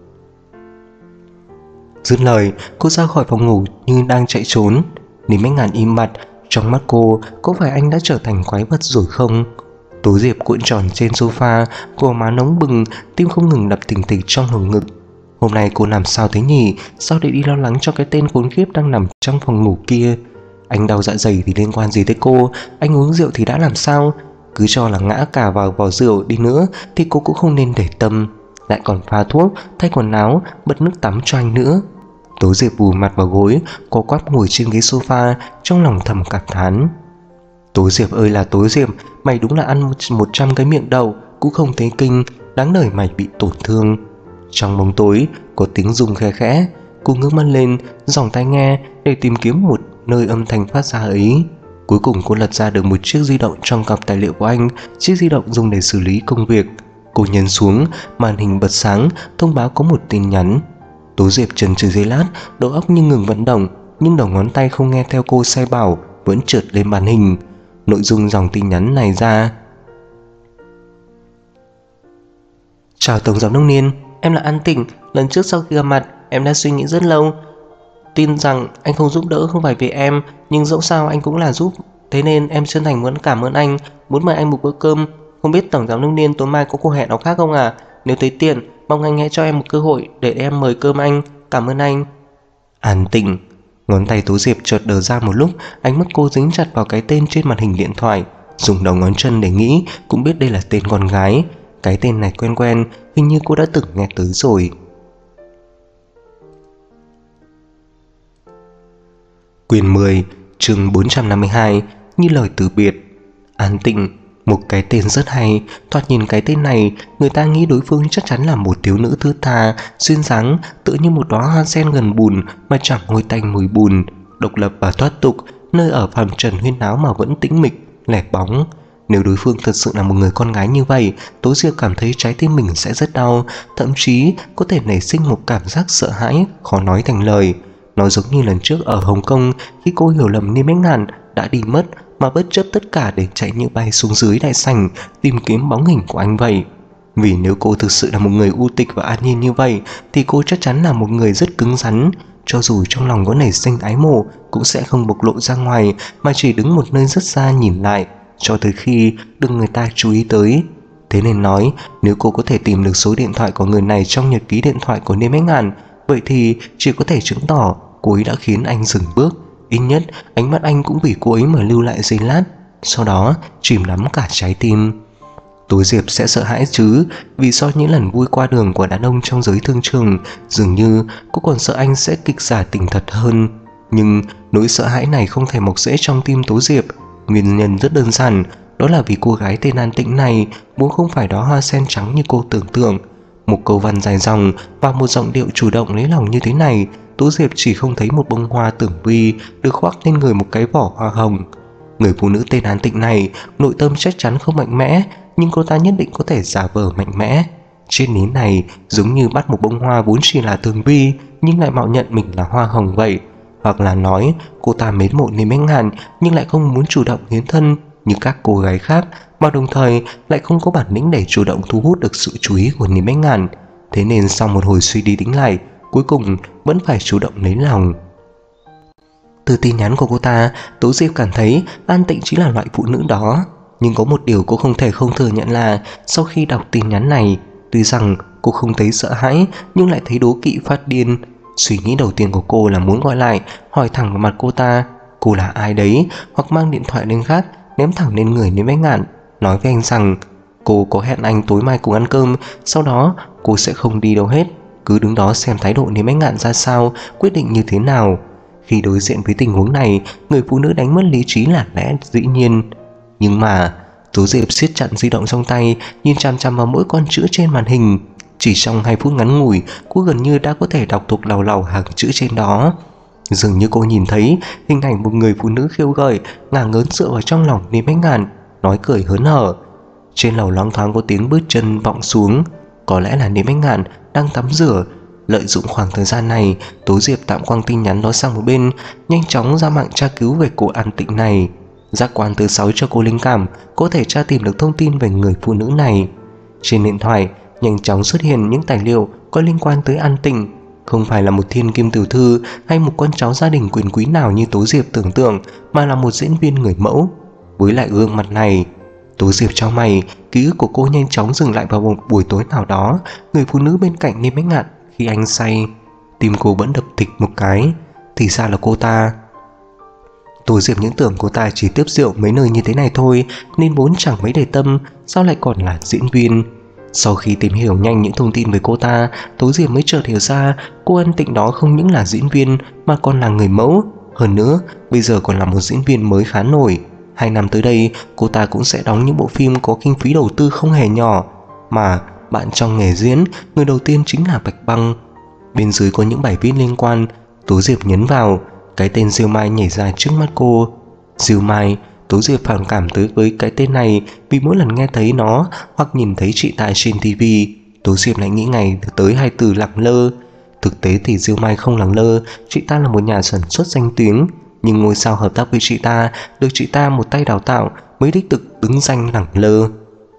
Dứt lời, cô ra khỏi phòng ngủ như đang chạy trốn. Lý Mách Ngàn im bặt. Trong mắt cô, có phải anh đã trở thành quái vật rồi không? Tố Diệp cuộn tròn trên sofa, gò má nóng bừng, tim không ngừng đập thình thịch trong lồng ngực. Hôm nay cô làm sao thế nhỉ? Sao để đi lo lắng cho cái tên khốn kiếp đang nằm trong phòng ngủ kia? Anh đau dạ dày thì liên quan gì tới cô? Anh uống rượu thì đã làm sao? Cứ cho là ngã cả vào vò rượu đi nữa thì cô cũng không nên để tâm. Lại còn pha thuốc, thay quần áo, bật nước tắm cho anh nữa. Tố Diệp vùi mặt vào gối, co quắp ngồi trên ghế sofa, trong lòng thầm cảm thán. Tố Diệp ơi là Tố Diệp, mày đúng là ăn 100 cái miệng đậu cũng không thấy kinh, đáng đời mày bị tổn thương. Trong bóng tối có tiếng rung khe khẽ. Cô ngước mắt lên, giòng tai nghe để tìm kiếm một nơi âm thanh phát ra ấy. Cuối cùng cô lật ra được một chiếc di động trong cặp tài liệu của anh, chiếc di động dùng để xử lý công việc. Cô nhấn xuống, màn hình bật sáng, thông báo có một tin nhắn. Tố Diệp chần chừ giây lát, đầu óc như ngừng vận động, nhưng đầu ngón tay không nghe theo cô sai bảo, vẫn trượt lên màn hình. Nội dung dòng tin nhắn này ra: "Chào Tổng giám đốc Niên, em là An Tịnh. Lần trước sau khi gặp mặt, em đã suy nghĩ rất lâu. Tin rằng anh không giúp đỡ không phải vì em, nhưng dẫu sao anh cũng là giúp. Thế nên em chân thành muốn cảm ơn anh, muốn mời anh một bữa cơm. Không biết Tổng giám đốc Niên tối mai có cuộc hẹn nào khác không à? Nếu thấy tiện, mong anh hãy cho em một cơ hội để em mời cơm anh. Cảm ơn anh." An Tịnh. Ngón tay Tố Diệp chợt đờ ra một lúc, ánh mắt cô dính chặt vào cái tên trên màn hình điện thoại. Dùng đầu ngón chân để nghĩ, cũng biết đây là tên con gái. Cái tên này quen quen, hình như cô đã từng nghe tới rồi. Quyển 10, chương 452, như lời từ biệt. An Tịnh, một cái tên rất hay. Thoạt nhìn cái tên này, người ta nghĩ đối phương chắc chắn là một thiếu nữ thướt tha, duyên dáng, tựa như một đóa hoa sen gần bùn mà chẳng hôi tanh mùi bùn, độc lập và thoát tục, nơi ở phàm trần huyên náo mà vẫn tĩnh mịch, lẻ bóng. Nếu đối phương thật sự là một người con gái như vậy, Tố Diệp cảm thấy trái tim mình sẽ rất đau, thậm chí có thể nảy sinh một cảm giác sợ hãi khó nói thành lời. Nó giống như lần trước ở Hồng Kông, khi cô hiểu lầm Niêm Bách Ngàn đã đi mất mà bất chấp tất cả để chạy như bay xuống dưới đại sảnh tìm kiếm bóng hình của anh vậy. Vì nếu cô thực sự là một người u tịch và an nhiên như vậy thì cô chắc chắn là một người rất cứng rắn. Cho dù trong lòng có nảy sinh ái mộ cũng sẽ không bộc lộ ra ngoài, mà chỉ đứng một nơi rất xa nhìn lại cho tới khi được người ta chú ý tới. Thế nên nói, nếu cô có thể tìm được số điện thoại của người này trong nhật ký điện thoại của Niêm Bách Ngàn, vậy thì chỉ có thể chứng tỏ cô ấy đã khiến anh dừng bước. Ít nhất ánh mắt anh cũng vì cô ấy mà lưu lại giây lát, sau đó chìm đắm cả trái tim. Tố Diệp sẽ sợ hãi chứ, vì sau những lần vui qua đường của đàn ông trong giới thương trường, dường như cô còn sợ anh sẽ kịch giả tình thật hơn. Nhưng nỗi sợ hãi này không thể mọc rễ trong tim Tố Diệp. Nguyên nhân rất đơn giản, đó là vì cô gái tên An Tĩnh này vốn không phải đó hoa sen trắng như cô tưởng tượng. Một câu văn dài dòng và một giọng điệu chủ động lấy lòng như thế này, Tố Diệp chỉ không thấy một bông hoa tưởng vi được khoác lên người một cái vỏ hoa hồng. Người phụ nữ tên An Tịnh này nội tâm chắc chắn không mạnh mẽ, nhưng cô ta nhất định có thể giả vờ mạnh mẽ. Trên nến này giống như bắt một bông hoa vốn chỉ là tường vi nhưng lại mạo nhận mình là hoa hồng vậy. Hoặc là nói cô ta mến mộ Niêm Bách Ngàn nhưng lại không muốn chủ động hiến thân như các cô gái khác, mà đồng thời lại không có bản lĩnh để chủ động thu hút được sự chú ý của Niêm Bách Ngàn. Thế nên sau một hồi suy đi tính lại, cuối cùng vẫn phải chủ động lấy lòng. Từ tin nhắn của cô ta, Tố Diệp cảm thấy An Tịnh chính là loại phụ nữ đó. Nhưng có một điều cô không thể không thừa nhận là sau khi đọc tin nhắn này, tuy rằng cô không thấy sợ hãi nhưng lại thấy đố kỵ phát điên. Suy nghĩ đầu tiên của cô là muốn gọi lại, hỏi thẳng vào mặt cô ta cô là ai đấy, hoặc mang điện thoại lên gác ném thẳng lên người Niêm Bách Ngạn, nói với anh rằng Cô có hẹn anh tối mai cùng ăn cơm, sau đó cô sẽ không đi đâu hết, cứ đứng đó xem thái độ Niêm Ánh Ngạn ra sao, quyết định như thế nào. Khi đối diện với tình huống này, người phụ nữ đánh mất lý trí là lẽ dĩ nhiên. Nhưng mà Tố Diệp siết chặt di động trong tay, nhìn chằm chằm vào mỗi con chữ trên màn hình. Chỉ trong 2 phút ngắn ngủi, cô gần như đã có thể đọc thuộc làu làu hàng chữ trên đó. Dường như cô nhìn thấy hình ảnh một người phụ nữ khiêu gợi, ngả ngớn dựa vào trong lòng Niêm Ánh Ngạn, nói cười hớn hở. Trên lầu loáng thoáng có tiếng bước chân vọng xuống, có lẽ là Niêm Ánh Ngạn đang tắm rửa. Lợi dụng khoảng thời gian này, Tố Diệp tạm quăng tin nhắn đó sang một bên, nhanh chóng ra mạng tra cứu về cô An Tịnh này. Giác quan thứ 6 cho cô linh cảm có thể tra tìm được thông tin về người phụ nữ này. Trên điện thoại nhanh chóng xuất hiện những tài liệu có liên quan tới An Tịnh. Không phải là một thiên kim tiểu thư hay một con cháu gia đình quyền quý nào như Tố Diệp tưởng tượng, mà là một diễn viên người mẫu. Với lại gương mặt này, Tố Diệp chau mày, ký ức của cô nhanh chóng dừng lại vào một buổi tối nào đó, người phụ nữ bên cạnh Niêm Ánh Ngạn khi anh say. Tim cô vẫn đập thịch một cái, thì ra là cô ta. Tố Diệp những tưởng cô ta chỉ tiếp rượu mấy nơi như thế này thôi, nên vốn chẳng mấy để tâm, sao lại còn là diễn viên. Sau khi tìm hiểu nhanh những thông tin về cô ta, Tố Diệp mới chợt hiểu ra cô An Tịnh đó không những là diễn viên mà còn là người mẫu. Hơn nữa, bây giờ còn là một diễn viên mới khá nổi. 2 năm tới đây, cô ta cũng sẽ đóng những bộ phim có kinh phí đầu tư không hề nhỏ. Mà bạn trong nghề diễn, người đầu tiên chính là Bạch Băng. Bên dưới có những bài viết liên quan. Tố Diệp nhấn vào, cái tên Diêu Mai nhảy ra trước mắt cô. Diêu Mai, Tố Diệp phản cảm tới với cái tên này vì mỗi lần nghe thấy nó hoặc nhìn thấy chị ta trên TV, Tố Diệp lại nghĩ ngay tới 2 từ lẳng lơ. Thực tế thì Diêu Mai không lẳng lơ, chị ta là một nhà sản xuất danh tiếng, nhưng ngôi sao hợp tác với chị ta được chị ta một tay đào tạo mới đích thực đứng danh lẳng lơ.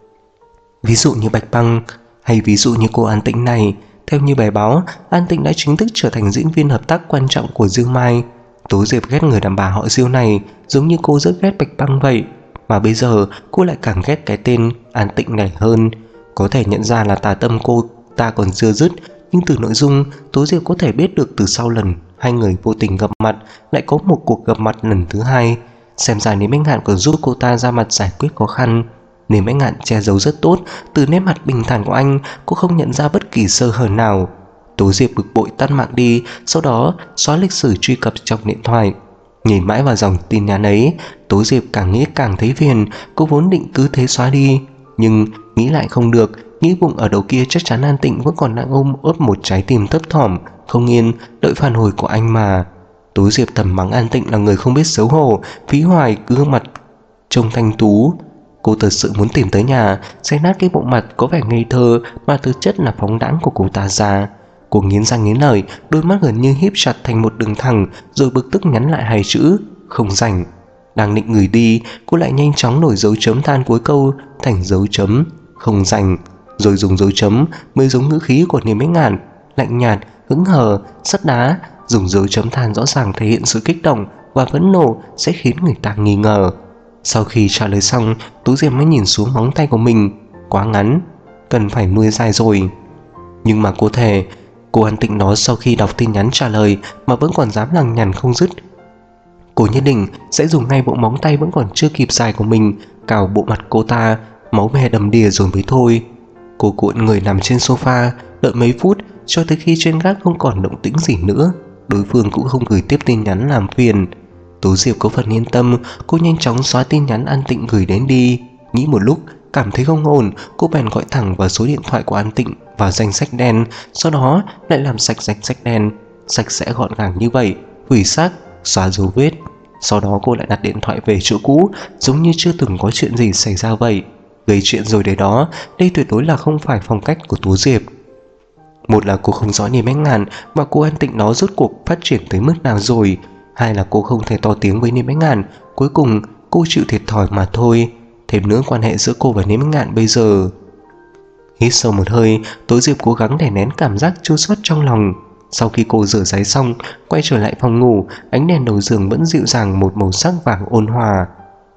Ví dụ như Bạch Băng, hay ví dụ như cô An Tịnh này. Theo như bài báo, An Tịnh đã chính thức trở thành diễn viên hợp tác quan trọng của Diêu Mai. Tố Diệp ghét người đàn bà họ Diêu này giống như cô rất ghét Bạch Băng vậy, mà bây giờ cô lại càng ghét cái tên An Tịnh này hơn. Có thể nhận ra là tà tâm cô ta còn chưa dứt, nhưng từ nội dung Tố Diệp có thể biết được từ sau lần hai người vô tình gặp mặt lại có một cuộc gặp mặt lần thứ hai. Xem ra Niêm Ánh Ngạn còn giúp cô ta ra mặt giải quyết khó khăn. Niêm Ánh Ngạn che giấu rất tốt, từ nét mặt bình thản của anh cô không nhận ra bất kỳ sơ hở nào. Tố Diệp bực bội tắt mạng đi, sau đó xóa lịch sử truy cập trong điện thoại. Nhìn mãi vào dòng tin nhắn ấy, Tố Diệp càng nghĩ càng thấy phiền. Cô vốn định cứ thế xóa đi, nhưng nghĩ lại không được, nghĩ bụng ở đầu kia chắc chắn An Tịnh vẫn còn đang ôm ấp một trái tim thấp thỏm không yên đợi phản hồi của anh mà. Tố Diệp thầm mắng An Tịnh là người không biết xấu hổ, phí hoài gương mặt trông thanh tú. Cô thật sự muốn tìm tới nhà, xé nát cái bộ mặt có vẻ ngây thơ mà thực chất là phóng đãng của cô ta ra. Cô nghiến răng nghiến lợi, đôi mắt gần như híp chặt thành một đường thẳng, rồi bực tức nhắn lại 2 chữ không rảnh. Đang định gửi đi, cô lại nhanh chóng đổi dấu chấm than cuối câu thành dấu chấm không rảnh, rồi dùng dấu chấm mới giống ngữ khí của Niêm Ánh Ngạn, lạnh nhạt, hững hờ, sắt đá. Dùng dấu chấm than rõ ràng thể hiện sự kích động và phẫn nộ sẽ khiến người ta nghi ngờ. Sau khi trả lời xong, Tố Diệp mới nhìn xuống móng tay của mình, quá ngắn, cần phải nuôi dài rồi. Nhưng mà cô thề, cô An Tịnh đó sau khi đọc tin nhắn trả lời mà vẫn còn dám lằng nhằng không dứt. Cô nhất định sẽ dùng ngay bộ móng tay vẫn còn chưa kịp dài của mình cào bộ mặt cô ta, máu me đầm đìa rồi mới thôi. Cô cuộn người nằm trên sofa, đợi mấy phút cho tới khi trên gác không còn động tĩnh gì nữa, đối phương cũng không gửi tiếp tin nhắn làm phiền. Tố Diệp có phần yên tâm, cô nhanh chóng xóa tin nhắn An Tịnh gửi đến đi. Nghĩ một lúc, cảm thấy không ổn, cô bèn gọi thẳng vào số điện thoại của An Tịnh vào danh sách đen, sau đó lại làm sạch danh sách đen, sạch sẽ gọn gàng như vậy, hủy xác, xóa dấu vết. Sau đó cô lại đặt điện thoại về chỗ cũ, giống như chưa từng có chuyện gì xảy ra vậy. Gây chuyện rồi đấy đó, đây tuyệt đối là không phải phong cách của Tố Diệp. Một là cô không rõ Niêm Ánh Ngạn và cô An Tịnh nó rốt cuộc phát triển tới mức nào rồi. Hai là cô không thể to tiếng với Niêm Ánh Ngạn, cuối cùng cô chịu thiệt thòi mà thôi. Thêm nữa quan hệ giữa cô và Niêm Ánh Ngạn bây giờ. Hít sâu một hơi, Tố Diệp cố gắng đè nén cảm giác chua xót trong lòng. Sau khi cô rửa ráy xong, quay trở lại phòng ngủ, ánh đèn đầu giường vẫn dịu dàng một màu sắc vàng ôn hòa.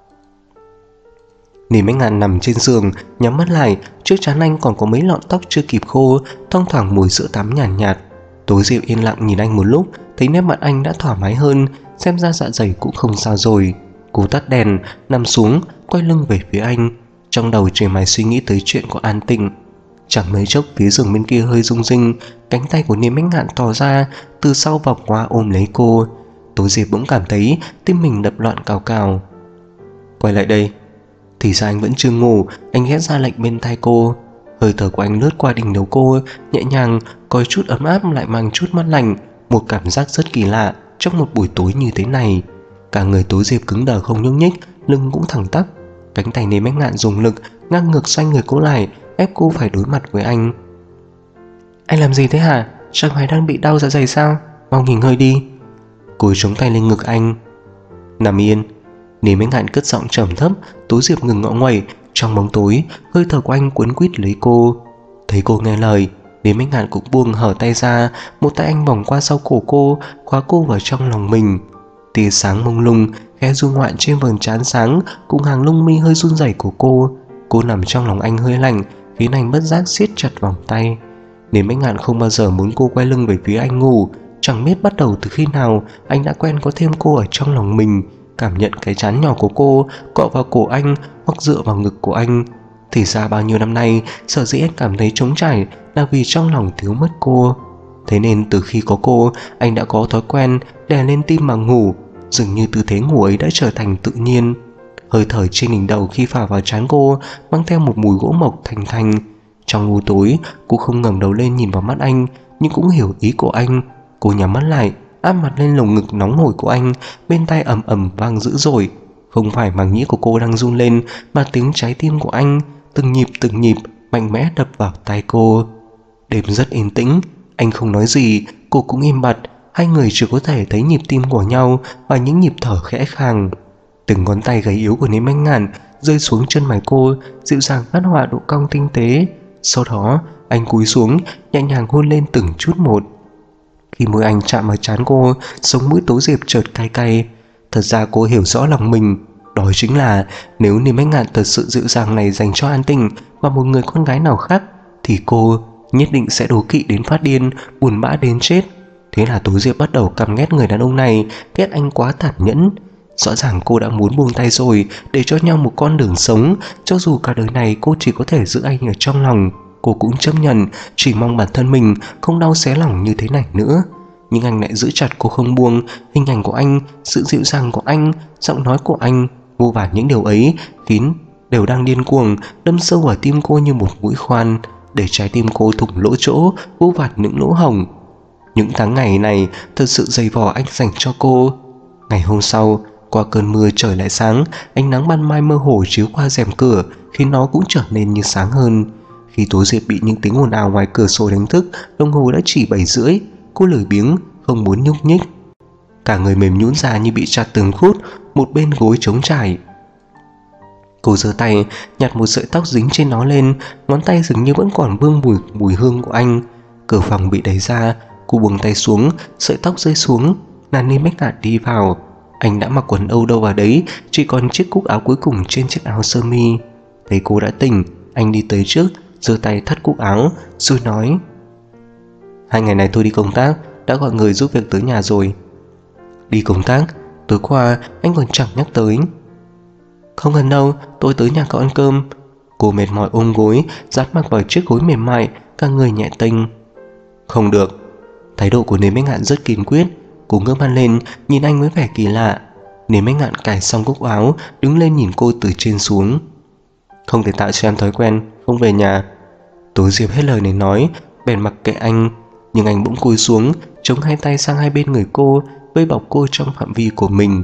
Niêm Ánh Ngạn nằm trên giường, nhắm mắt lại, trước trán anh còn có mấy lọn tóc chưa kịp khô, thoang thoảng mùi sữa tắm nhàn nhạt. Tố Diệp yên lặng nhìn anh một lúc, thấy nét mặt anh đã thoải mái hơn, xem ra dạ dày cũng không sao rồi. Cô tắt đèn, nằm xuống, quay lưng về phía anh. Trong đầu chỉ mải suy nghĩ tới chuyện của An Tịnh. Chẳng mấy chốc phía giường bên kia hơi rung rinh, cánh tay của Niêm Bách Ngạn thò ra từ sau vòng qua ôm lấy cô. Tố Diệp bỗng cảm thấy tim mình đập loạn cào cào. Quay lại đây. Thì ra anh vẫn chưa ngủ. Anh hét ra lệnh bên tai cô. Hơi thở của anh lướt qua đỉnh đầu cô, nhẹ nhàng, có chút ấm áp lại mang chút mát lạnh. Một cảm giác rất kỳ lạ trong một buổi tối như thế này. Cả người Tố Diệp cứng đờ không nhúc nhích, lưng cũng thẳng tắp. Cánh tay Niêm Bách Ngạn dùng lực ngang ngược xoay người cô lại, ép cô phải đối mặt với anh. Anh làm gì thế hả? Chẳng phải đang bị đau dạ dày sao? Mau nghỉ ngơi đi. Cô chống tay lên ngực anh. Nằm yên. Niêm Bách Ngạn cất giọng trầm thấp. Tố Diệp ngừng ngọ nguậy. Trong bóng tối, hơi thở của anh cuốn quýt lấy cô. Thấy cô nghe lời, Niêm Bách Ngạn cũng buông hở tay ra. Một tay anh vòng qua sau cổ cô, khóa cô vào trong lòng mình. Tia sáng mông lung khẽ du ngoạn trên vầng trán sáng cùng hàng lông mi hơi run rẩy của cô. Cô nằm trong lòng anh hơi lạnh, khiến anh bất giác siết chặt vòng tay. Niêm Bách Ngạn không bao giờ muốn cô quay lưng về phía anh ngủ. Chẳng biết bắt đầu từ khi nào anh đã quen có thêm cô ở trong lòng mình, cảm nhận cái trán nhỏ của cô cọ vào cổ anh hoặc dựa vào ngực của anh. Thì ra bao nhiêu năm nay sở dĩ anh cảm thấy trống trải là vì trong lòng thiếu mất cô. Thế nên từ khi có cô, anh đã có thói quen đè lên tim mà ngủ. Dường như tư thế ngủ ấy đã trở thành tự nhiên. Hơi thở trên đỉnh đầu khi phả vào trán cô mang theo một mùi gỗ mộc thanh thanh. Trong u tối, cô không ngẩng đầu lên nhìn vào mắt anh, nhưng cũng hiểu ý của anh. Cô nhắm mắt lại, áp mặt lên lồng ngực nóng hổi của anh, bên tai ầm ầm vang dữ dội. Không phải màng nhĩ của cô đang run lên, mà tiếng trái tim của anh từng nhịp mạnh mẽ đập vào tai cô. Đêm rất yên tĩnh, anh không nói gì, cô cũng im bặt. Hai người chỉ có thể thấy nhịp tim của nhau và những nhịp thở khẽ khàng. Từng ngón tay gầy yếu của Niêm Bách Ngạn rơi xuống chân mày cô, dịu dàng phát họa độ cong tinh tế. Sau đó anh cúi xuống, nhẹ nhàng hôn lên từng chút một. Khi môi anh chạm vào trán cô, sống mũi Tố Diệp chợt cay cay. Thật ra cô hiểu rõ lòng mình, đó chính là nếu Niêm Bách Ngạn thật sự dịu dàng này dành cho An Tịnh và một người con gái nào khác, thì cô nhất định sẽ đố kỵ đến phát điên, buồn bã đến chết. Thế là Tố Diệp bắt đầu căm ghét người đàn ông này, ghét anh quá tàn nhẫn. Rõ ràng cô đã muốn buông tay rồi, để cho nhau một con đường sống. Cho dù cả đời này cô chỉ có thể giữ anh ở trong lòng, cô cũng chấp nhận, chỉ mong bản thân mình không đau xé lòng như thế này nữa. Nhưng anh lại giữ chặt cô không buông. Hình ảnh của anh, sự dịu dàng của anh, giọng nói của anh, vô vàn những điều ấy khiến đều đang điên cuồng đâm sâu vào tim cô như một mũi khoan, để trái tim cô thủng lỗ chỗ, vô vàn những lỗ hổng. Những tháng ngày này thật sự dày vò anh dành cho cô. Ngày hôm sau, qua cơn mưa trời lại sáng, ánh nắng ban mai mơ hồ chiếu qua rèm cửa khiến nó cũng trở nên như sáng hơn. Khi Tố Diệp bị những tiếng ồn ào ngoài cửa sổ đánh thức, đồng hồ đã chỉ 7:30. Cô lười biếng, không muốn nhúc nhích. Cả người mềm nhũn ra như bị chặt từng khúc, một bên gối trống trải. Cô giơ tay nhặt một sợi tóc dính trên nó lên, ngón tay dường như vẫn còn vương mùi hương của anh. Cửa phòng bị đẩy ra, cô buông tay xuống, sợi tóc rơi xuống. Là Niêm Bách Ngạn đi vào. Anh đã mặc quần âu đâu vào đấy, chỉ còn chiếc cúc áo cuối cùng trên chiếc áo sơ mi. Thấy cô đã tỉnh, anh đi tới trước, giơ tay thắt cúc áo, rồi nói: 2 ngày này tôi đi công tác, đã gọi người giúp việc tới nhà rồi. Đi công tác? Tối qua anh còn chẳng nhắc tới. Không cần đâu, tôi tới nhà cậu ăn cơm. Cô mệt mỏi ôm gối, dán mặt vào chiếc gối mềm mại, cả người nhẹ tênh. Không được. Thái độ của Niêm Bách Ngạn rất kiên quyết. Cô ngước mắt lên, nhìn anh với vẻ kỳ lạ. Niêm Bách Ngạn cài xong cúc áo, đứng lên nhìn cô từ trên xuống. Không thể tạo cho em thói quen không về nhà. Tố Diệp hết lời để nói, bèn mặc kệ anh. Nhưng anh bỗng cúi xuống, chống hai tay sang hai bên người cô, vây bọc cô trong phạm vi của mình.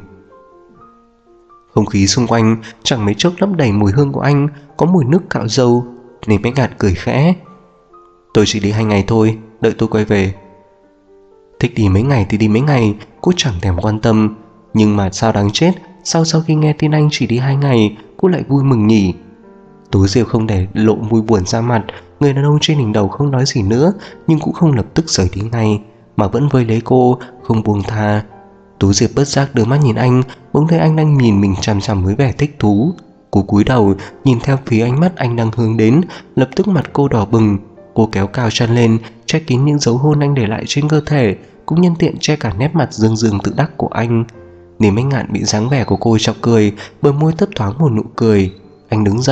Không khí xung quanh chẳng mấy chốc lấp đầy mùi hương của anh, có mùi nước cạo râu. Niêm Bách Ngạn cười khẽ. Tôi chỉ đi 2 ngày thôi, đợi tôi quay về. Thích đi mấy ngày thì đi mấy ngày, cô chẳng thèm quan tâm. Nhưng mà sao đáng chết, sau khi nghe tin anh chỉ đi 2 ngày, cô lại vui mừng nhỉ. Tố Diệp không để lộ vui buồn ra mặt. Người đàn ông trên đỉnh đầu không nói gì nữa, nhưng cũng không lập tức rời đi ngay, mà vẫn vây lấy cô, không buông tha. Tố Diệp bất giác đưa mắt nhìn anh, bỗng thấy anh đang nhìn mình chằm chằm với vẻ thích thú. Cô cúi đầu nhìn theo phía ánh mắt anh đang hướng đến, lập tức mặt cô đỏ bừng. Cô kéo cao chân lên, che kín những dấu hôn anh để lại trên cơ thể, cũng nhân tiện che cả nét mặt rưng rưng tự đắc của anh. Niêm Bách Ngạn bị dáng vẻ của cô chọc cười, bờ môi thấp thoáng một nụ cười. Anh đứng dậy,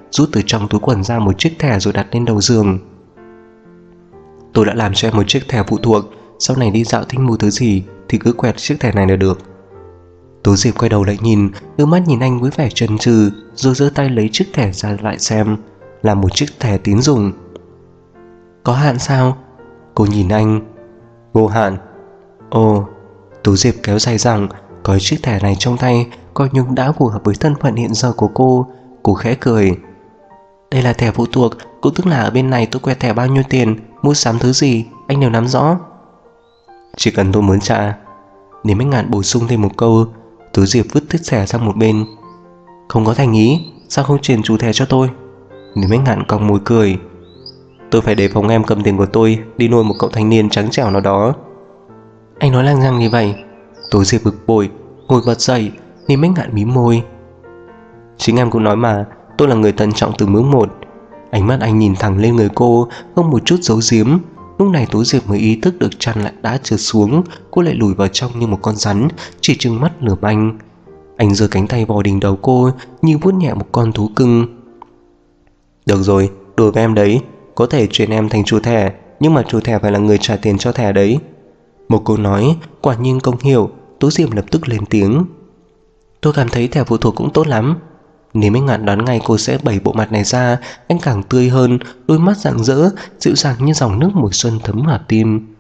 rút từ trong túi quần ra một chiếc thẻ rồi đặt lên đầu giường. Tôi đã làm cho em một chiếc thẻ phụ thuộc, sau này đi dạo thích mua thứ gì thì cứ quẹt chiếc thẻ này là được. Tố Diệp quay đầu lại nhìn, đưa mắt nhìn anh với vẻ chần chừ, rồi giơ tay lấy chiếc thẻ ra lại xem, là một chiếc thẻ tín dụng. Có hạn sao? Cô nhìn anh. Vô hạn. Ồ. Tố Diệp kéo dài rằng có chiếc thẻ này trong tay coi như đã phù hợp với thân phận hiện giờ của cô. Cô khẽ cười. Đây là thẻ phụ thuộc, cũng tức là ở bên này tôi quẹt thẻ bao nhiêu tiền, mua sắm thứ gì, anh đều nắm rõ. Chỉ cần tôi muốn trả. Nếu Bách Ngạn bổ sung thêm một câu. Tố Diệp vứt chiếc thẻ sang một bên. Không có thành ý, sao không chuyển chủ thẻ cho tôi? Nếu Bách Ngạn cong môi cười. Tôi phải đề phòng em cầm tiền của tôi đi nuôi một cậu thanh niên trắng trẻo nào đó. Anh nói lang nhăng như vậy. Tố Diệp bực bội, ngồi bật dậy. Nếu Bách Ngạn mím môi. Chính em cũng nói mà, tôi là người thận trọng từ bước một. Ánh mắt anh nhìn thẳng lên người cô, không một chút giấu giếm. Lúc này Tố Diệp mới ý thức được chăn lại đã trượt xuống. Cô lại lùi vào trong như một con rắn, chỉ trừng mắt lườm anh. Anh giơ cánh tay vò đỉnh đầu cô như vuốt nhẹ một con thú cưng. Được rồi, đùa với em đấy. Có thể chuyển em thành chủ thẻ, nhưng mà chủ thẻ phải là người trả tiền cho thẻ đấy. Một câu nói quả nhiên công hiệu. Tố Diệp lập tức lên tiếng. Tôi cảm thấy thẻ phụ thuộc cũng tốt lắm. Nếu Bách Ngạn đoán ngay cô sẽ bày bộ mặt này ra, anh càng tươi hơn, đôi mắt rạng rỡ, dịu dàng như dòng nước mùa xuân thấm vào tim.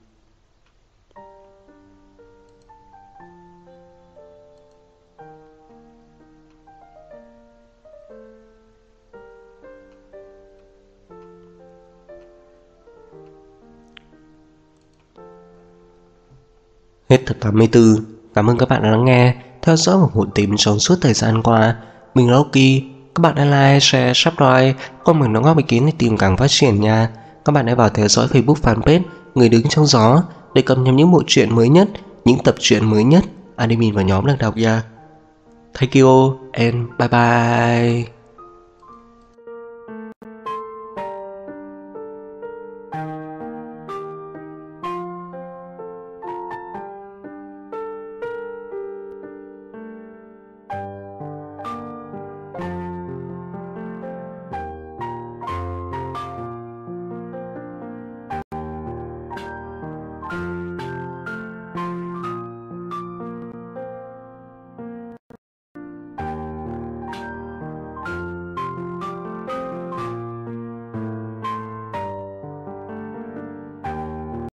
Hết tập 84. Cảm ơn các bạn đã lắng nghe, theo dõi và ủng hộ team trong suốt thời gian qua. Mình là Loki. Các bạn hãy like, share, subscribe, comment đóng góp ý kiến để team càng phát triển nha. Các bạn hãy vào theo dõi Facebook fanpage Người Đứng Trong Gió để cập nhật những bộ truyện mới nhất, những tập truyện mới nhất admin và nhóm đang đọc nha. Thank you and bye bye.